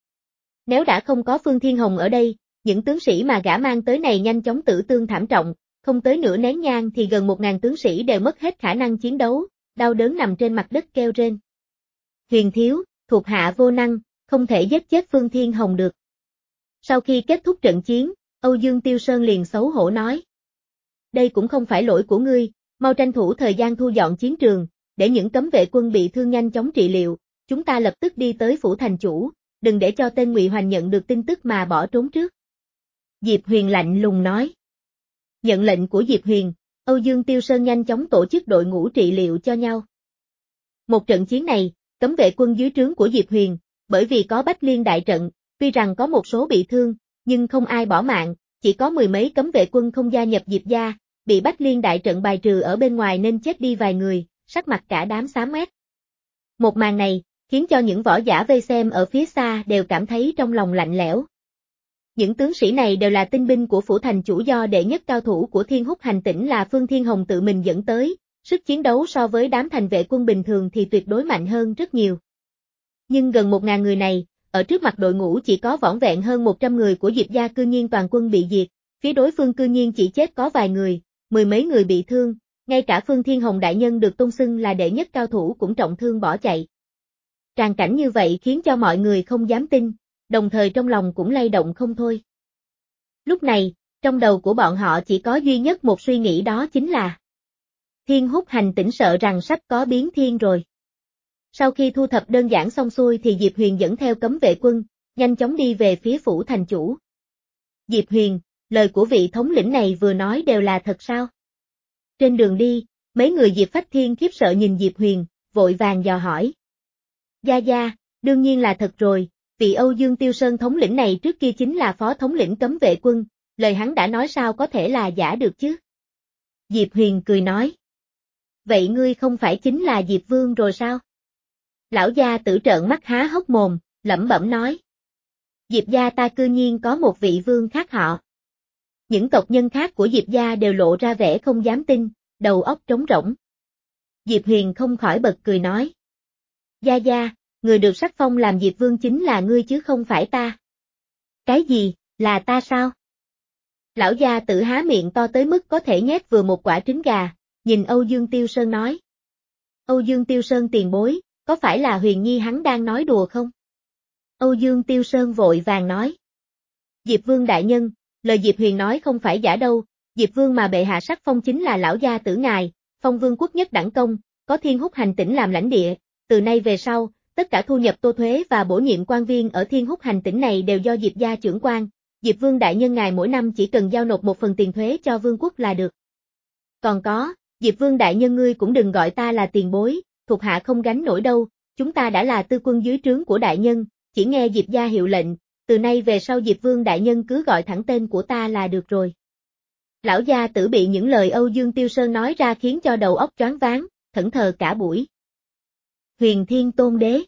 Nếu đã không có Phương Thiên Hồng ở đây, những tướng sĩ mà gã mang tới này nhanh chóng tử thương thảm trọng, không tới nửa nén nhang thì gần một ngàn tướng sĩ đều mất hết khả năng chiến đấu, đau đớn nằm trên mặt đất kêu rên. Huyền thiếu, thuộc hạ vô năng, không thể giết chết Phương Thiên Hồng được. Sau khi kết thúc trận chiến, Âu Dương Tiêu Sơn liền xấu hổ nói. Đây cũng không phải lỗi của ngươi, mau tranh thủ thời gian thu dọn chiến trường, để những cấm vệ quân bị thương nhanh chóng trị liệu, chúng ta lập tức đi tới phủ thành chủ, đừng để cho tên Ngụy Hoành nhận được tin tức mà bỏ trốn trước. Diệp Huyền lạnh lùng nói. Nhận lệnh của Diệp Huyền, Âu Dương Tiêu Sơn nhanh chóng tổ chức đội ngũ trị liệu cho nhau. Một trận chiến này, cấm vệ quân dưới trướng của Diệp Huyền, bởi vì có Bách Liên đại trận, tuy rằng có một số bị thương, nhưng không ai bỏ mạng, chỉ có mười mấy cấm vệ quân không gia nhập Diệp gia, bị Bách Liên đại trận bài trừ ở bên ngoài nên chết đi vài người, sắc mặt cả đám xám ngoét. Một màn này, khiến cho những võ giả vây xem ở phía xa đều cảm thấy trong lòng lạnh lẽo. Những tướng sĩ này đều là tinh binh của phủ thành chủ do đệ nhất cao thủ của Thiên Húc hành tỉnh là Phương Thiên Hồng tự mình dẫn tới, sức chiến đấu so với đám thành vệ quân bình thường thì tuyệt đối mạnh hơn rất nhiều. Nhưng gần một ngàn người này, ở trước mặt đội ngũ chỉ có vỏn vẹn hơn một trăm người của Diệp gia cư nhiên toàn quân bị diệt, phía đối phương cư nhiên chỉ chết có vài người, mười mấy người bị thương, ngay cả Phương Thiên Hồng đại nhân được tôn xưng là đệ nhất cao thủ cũng trọng thương bỏ chạy. Tràng cảnh như vậy khiến cho mọi người không dám tin, đồng thời trong lòng cũng lay động không thôi. Lúc này, trong đầu của bọn họ chỉ có duy nhất một suy nghĩ đó chính là Thiên Húc hành tỉnh sợ rằng sắp có biến thiên rồi. Sau khi thu thập đơn giản xong xuôi thì Diệp Huyền dẫn theo cấm vệ quân, nhanh chóng đi về phía phủ thành chủ. Diệp Huyền, lời của vị thống lĩnh này vừa nói đều là thật sao? Trên đường đi, mấy người Diệp Phách Thiên khiếp sợ nhìn Diệp Huyền, vội vàng dò hỏi. Gia Gia, đương nhiên là thật rồi, vị Âu Dương Tiêu Sơn thống lĩnh này trước kia chính là phó thống lĩnh cấm vệ quân, lời hắn đã nói sao có thể là giả được chứ? Diệp Huyền cười nói. Vậy ngươi không phải chính là Diệp Vương rồi sao? Lão gia tử trợn mắt há hốc mồm, lẩm bẩm nói. Diệp gia ta cư nhiên có một vị vương khác họ. Những tộc nhân khác của Diệp gia đều lộ ra vẻ không dám tin, đầu óc trống rỗng. Diệp Huyền không khỏi bật cười nói. Gia Gia, người được sắc phong làm Diệp Vương chính là ngươi chứ không phải ta. Cái gì, là ta sao? Lão gia tử há miệng to tới mức có thể nhét vừa một quả trứng gà, nhìn Âu Dương Tiêu Sơn nói. Âu Dương Tiêu Sơn tiền bối, có phải là Huyền Nhi hắn đang nói đùa không? Âu Dương Tiêu Sơn vội vàng nói. Diệp Vương đại nhân, lời Diệp Huyền nói không phải giả đâu, Diệp Vương mà bệ hạ sắc phong chính là lão gia tử ngài, phong vương quốc nhất đẳng công, có Thiên Húc hành tỉnh làm lãnh địa, từ nay về sau, tất cả thu nhập tô thuế và bổ nhiệm quan viên ở Thiên Húc hành tỉnh này đều do Diệp gia trưởng quan, Diệp Vương đại nhân ngài mỗi năm chỉ cần giao nộp một phần tiền thuế cho vương quốc là được. Còn có, Diệp Vương đại nhân ngươi cũng đừng gọi ta là tiền bối, thuộc hạ không gánh nổi đâu, chúng ta đã là tư quân dưới trướng của đại nhân, chỉ nghe Diệp gia hiệu lệnh, từ nay về sau Diệp Vương đại nhân cứ gọi thẳng tên của ta là được rồi. Lão gia tử bị những lời Âu Dương Tiêu Sơn nói ra khiến cho đầu óc choáng váng, thẫn thờ cả buổi. Huyền Thiên Tôn Đế.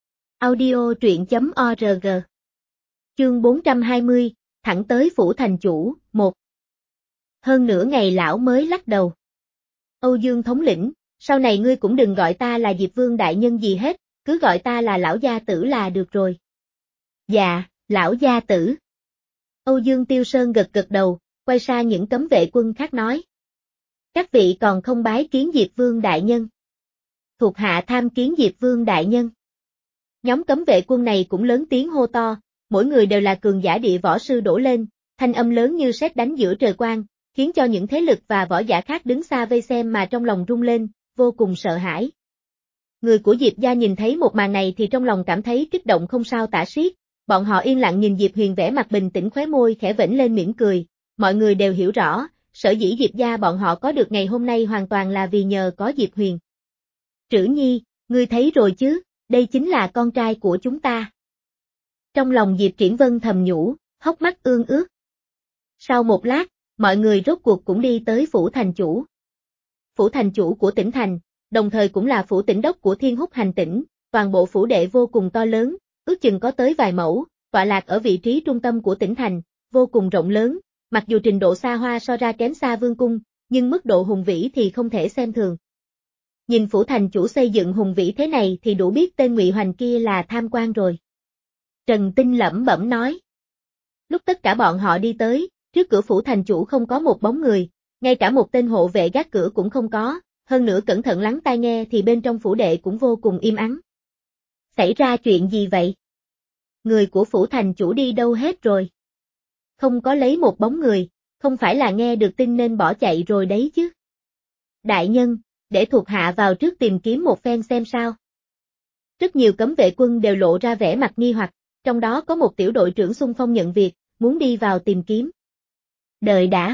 Audio truyện chấm org. Chương bốn trăm hai mươi, thẳng tới phủ thành chủ, một. Hơn nửa ngày lão mới lắc đầu. Âu Dương thống lĩnh, sau này ngươi cũng đừng gọi ta là Diệp Vương đại nhân gì hết, cứ gọi ta là lão gia tử là được rồi. Dạ, lão gia tử. Âu Dương Tiêu Sơn gật gật đầu, quay sang những cấm vệ quân khác nói. Các vị còn không bái kiến Diệp Vương đại nhân. Thuộc hạ tham kiến Diệp Vương đại nhân. Nhóm cấm vệ quân này cũng lớn tiếng hô to, mỗi người đều là cường giả địa võ sư đổ lên, thanh âm lớn như sét đánh giữa trời quang, khiến cho những thế lực và võ giả khác đứng xa vây xem mà trong lòng rung lên, vô cùng sợ hãi. Người của Diệp gia nhìn thấy một màn này thì trong lòng cảm thấy kích động không sao tả xiết, bọn họ yên lặng nhìn Diệp Huyền vẻ mặt bình tĩnh khóe môi khẽ vểnh lên mỉm cười, mọi người đều hiểu rõ, sở dĩ Diệp gia bọn họ có được ngày hôm nay hoàn toàn là vì nhờ có Diệp Huyền. Trữ Nhi, ngươi thấy rồi chứ, đây chính là con trai của chúng ta. Trong lòng Diệp Triển Vân thầm nhủ, hốc mắt ương ướt. Sau một lát, mọi người rốt cuộc cũng đi tới phủ thành chủ. Phủ thành chủ của tỉnh thành, đồng thời cũng là phủ tỉnh đốc của Thiên Húc hành tỉnh, toàn bộ phủ đệ vô cùng to lớn, ước chừng có tới vài mẫu, tọa lạc ở vị trí trung tâm của tỉnh thành, vô cùng rộng lớn, mặc dù trình độ xa hoa so ra kém xa vương cung, nhưng mức độ hùng vĩ thì không thể xem thường. Nhìn phủ thành chủ xây dựng hùng vĩ thế này thì đủ biết tên Ngụy Hoành kia là tham quan rồi. Trần Tinh lẩm bẩm nói. Lúc tất cả bọn họ đi tới, trước cửa phủ thành chủ không có một bóng người, ngay cả một tên hộ vệ gác cửa cũng không có, hơn nữa cẩn thận lắng tai nghe thì bên trong phủ đệ cũng vô cùng im ắng. Xảy ra chuyện gì vậy? Người của phủ thành chủ đi đâu hết rồi? Không có lấy một bóng người, không phải là nghe được tin nên bỏ chạy rồi đấy chứ. Đại nhân, để thuộc hạ vào trước tìm kiếm một phen xem sao. Rất nhiều cấm vệ quân đều lộ ra vẻ mặt nghi hoặc, trong đó có một tiểu đội trưởng xung phong nhận việc, muốn đi vào tìm kiếm. Đợi đã.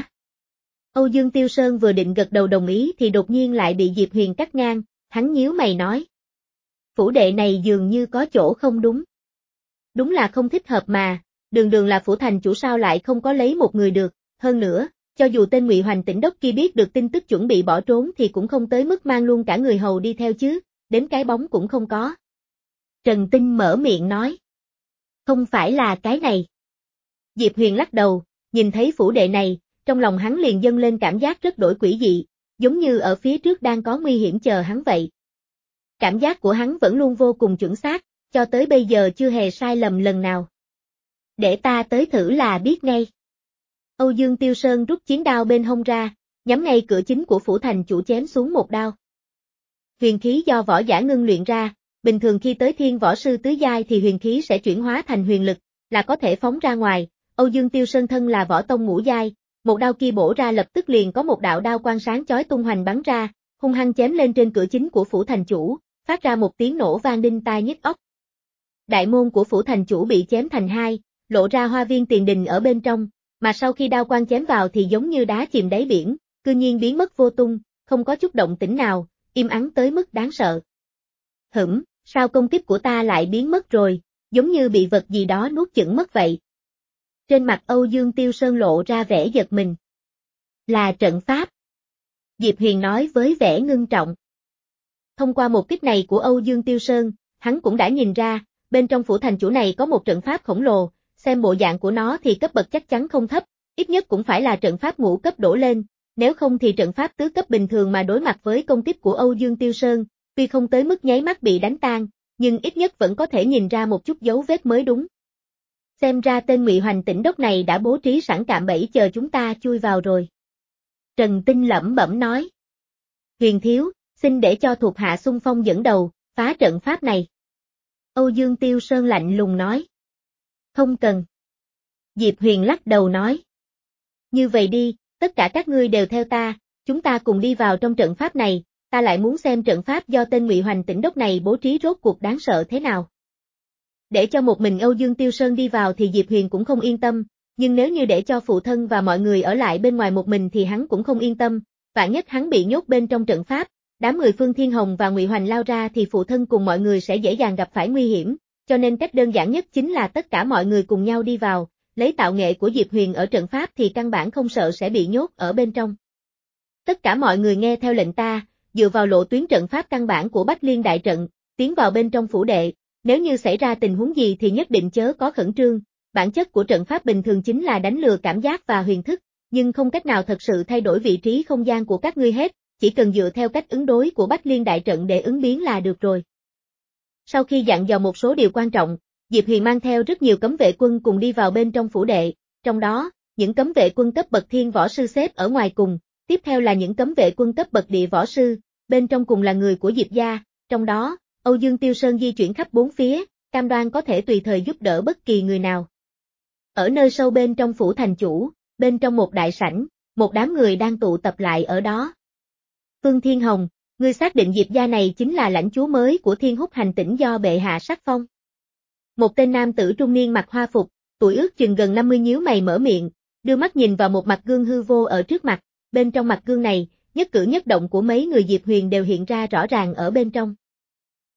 Âu Dương Tiêu Sơn vừa định gật đầu đồng ý thì đột nhiên lại bị Diệp Huyền cắt ngang, hắn nhíu mày nói. Phủ đệ này dường như có chỗ không đúng. Đúng là không thích hợp mà, đường đường là phủ thành chủ sao lại không có lấy một người được, hơn nữa, cho dù tên Ngụy Hoành tỉnh đốc kia biết được tin tức chuẩn bị bỏ trốn thì cũng không tới mức mang luôn cả người hầu đi theo chứ, đến cái bóng cũng không có. Trần Tinh mở miệng nói. Không phải là cái này. Diệp Huyền lắc đầu, nhìn thấy phủ đệ này, trong lòng hắn liền dâng lên cảm giác rất đổi quỷ dị, giống như ở phía trước đang có nguy hiểm chờ hắn vậy. Cảm giác của hắn vẫn luôn vô cùng chuẩn xác, cho tới bây giờ chưa hề sai lầm lần nào. Để ta tới thử là biết ngay. Âu Dương Tiêu Sơn rút chiến đao bên hông ra, nhắm ngay cửa chính của phủ thành chủ chém xuống một đao. Huyền khí do võ giả ngưng luyện ra, bình thường khi tới thiên võ sư tứ giai thì huyền khí sẽ chuyển hóa thành huyền lực, là có thể phóng ra ngoài. Âu Dương Tiêu Sơn thân là võ tông ngũ giai, một đao kia bổ ra lập tức liền có một đạo đao quang sáng chói tung hoành bắn ra, hung hăng chém lên trên cửa chính của phủ thành chủ, phát ra một tiếng nổ vang đinh tai nhức óc. Đại môn của phủ thành chủ bị chém thành hai, lộ ra hoa viên tiền đình ở bên trong, mà sau khi đao quang chém vào thì giống như đá chìm đáy biển, cư nhiên biến mất vô tung, không có chút động tĩnh nào, im ắng tới mức đáng sợ. Hửm, sao công kích của ta lại biến mất rồi, giống như bị vật gì đó nuốt chửng mất vậy. Trên mặt Âu Dương Tiêu Sơn lộ ra vẻ giật mình. Là trận pháp. Diệp Huyền nói với vẻ ngưng trọng. Thông qua một kích này của Âu Dương Tiêu Sơn, hắn cũng đã nhìn ra, bên trong phủ thành chủ này có một trận pháp khổng lồ, xem bộ dạng của nó thì cấp bậc chắc chắn không thấp, ít nhất cũng phải là trận pháp ngũ cấp đổ lên, nếu không thì trận pháp tứ cấp bình thường mà đối mặt với công kích của Âu Dương Tiêu Sơn, tuy không tới mức nháy mắt bị đánh tan, nhưng ít nhất vẫn có thể nhìn ra một chút dấu vết mới đúng. Xem ra tên Ngụy Hoành tỉnh đốc này đã bố trí sẵn cạm bẫy chờ chúng ta chui vào rồi. Trần Tinh lẩm bẩm nói. Huyền thiếu, xin để cho thuộc hạ xung phong dẫn đầu, phá trận pháp này. Âu Dương Tiêu Sơn lạnh lùng nói. Không cần. Diệp Huyền lắc đầu nói. Như vậy đi, tất cả các ngươi đều theo ta, chúng ta cùng đi vào trong trận pháp này, ta lại muốn xem trận pháp do tên Ngụy Hoành tỉnh đốc này bố trí rốt cuộc đáng sợ thế nào. Để cho một mình Âu Dương Tiêu Sơn đi vào thì Diệp Huyền cũng không yên tâm, Nhưng nếu như để cho phụ thân và mọi người ở lại bên ngoài một mình thì hắn cũng không yên tâm, vạn nhất hắn bị nhốt bên trong trận pháp, đám người Phương Thiên Hồng và Ngụy Hoành lao ra thì phụ thân cùng mọi người sẽ dễ dàng gặp phải nguy hiểm, cho nên cách đơn giản nhất chính là tất cả mọi người cùng nhau đi vào, lấy tạo nghệ của Diệp Huyền ở trận pháp thì căn bản không sợ sẽ bị nhốt ở bên trong. Tất cả mọi người nghe theo lệnh ta, dựa vào lộ tuyến trận pháp căn bản của Bách Liên đại trận, tiến vào bên trong phủ đệ, nếu như xảy ra tình huống gì thì nhất định chớ có khẩn trương, bản chất của trận pháp bình thường chính là đánh lừa cảm giác và huyền thức, nhưng không cách nào thật sự thay đổi vị trí không gian của các ngươi hết, chỉ cần dựa theo cách ứng đối của Bách Liên đại trận để ứng biến là được rồi. Sau khi dặn dò một số điều quan trọng, Diệp Huyền mang theo rất nhiều cấm vệ quân cùng đi vào bên trong phủ đệ, trong đó, những cấm vệ quân cấp bậc thiên võ sư xếp ở ngoài cùng, tiếp theo là những cấm vệ quân cấp bậc địa võ sư, bên trong cùng là người của Diệp gia, trong đó, Âu Dương Tiêu Sơn di chuyển khắp bốn phía, cam đoan có thể tùy thời giúp đỡ bất kỳ người nào. Ở nơi sâu bên trong phủ thành chủ, bên trong một đại sảnh, một đám người đang tụ tập lại ở đó. Phương Thiên Hồng, ngươi xác định Diệp gia này chính là lãnh chúa mới của Thiên Húc hành tỉnh do bệ hạ sắc phong. Một tên nam tử trung niên mặc hoa phục, tuổi ước chừng gần năm mươi nhíu mày mở miệng, đưa mắt nhìn vào một mặt gương hư vô ở trước mặt, bên trong mặt gương này, nhất cử nhất động của mấy người Diệp Huyền đều hiện ra rõ ràng ở bên trong.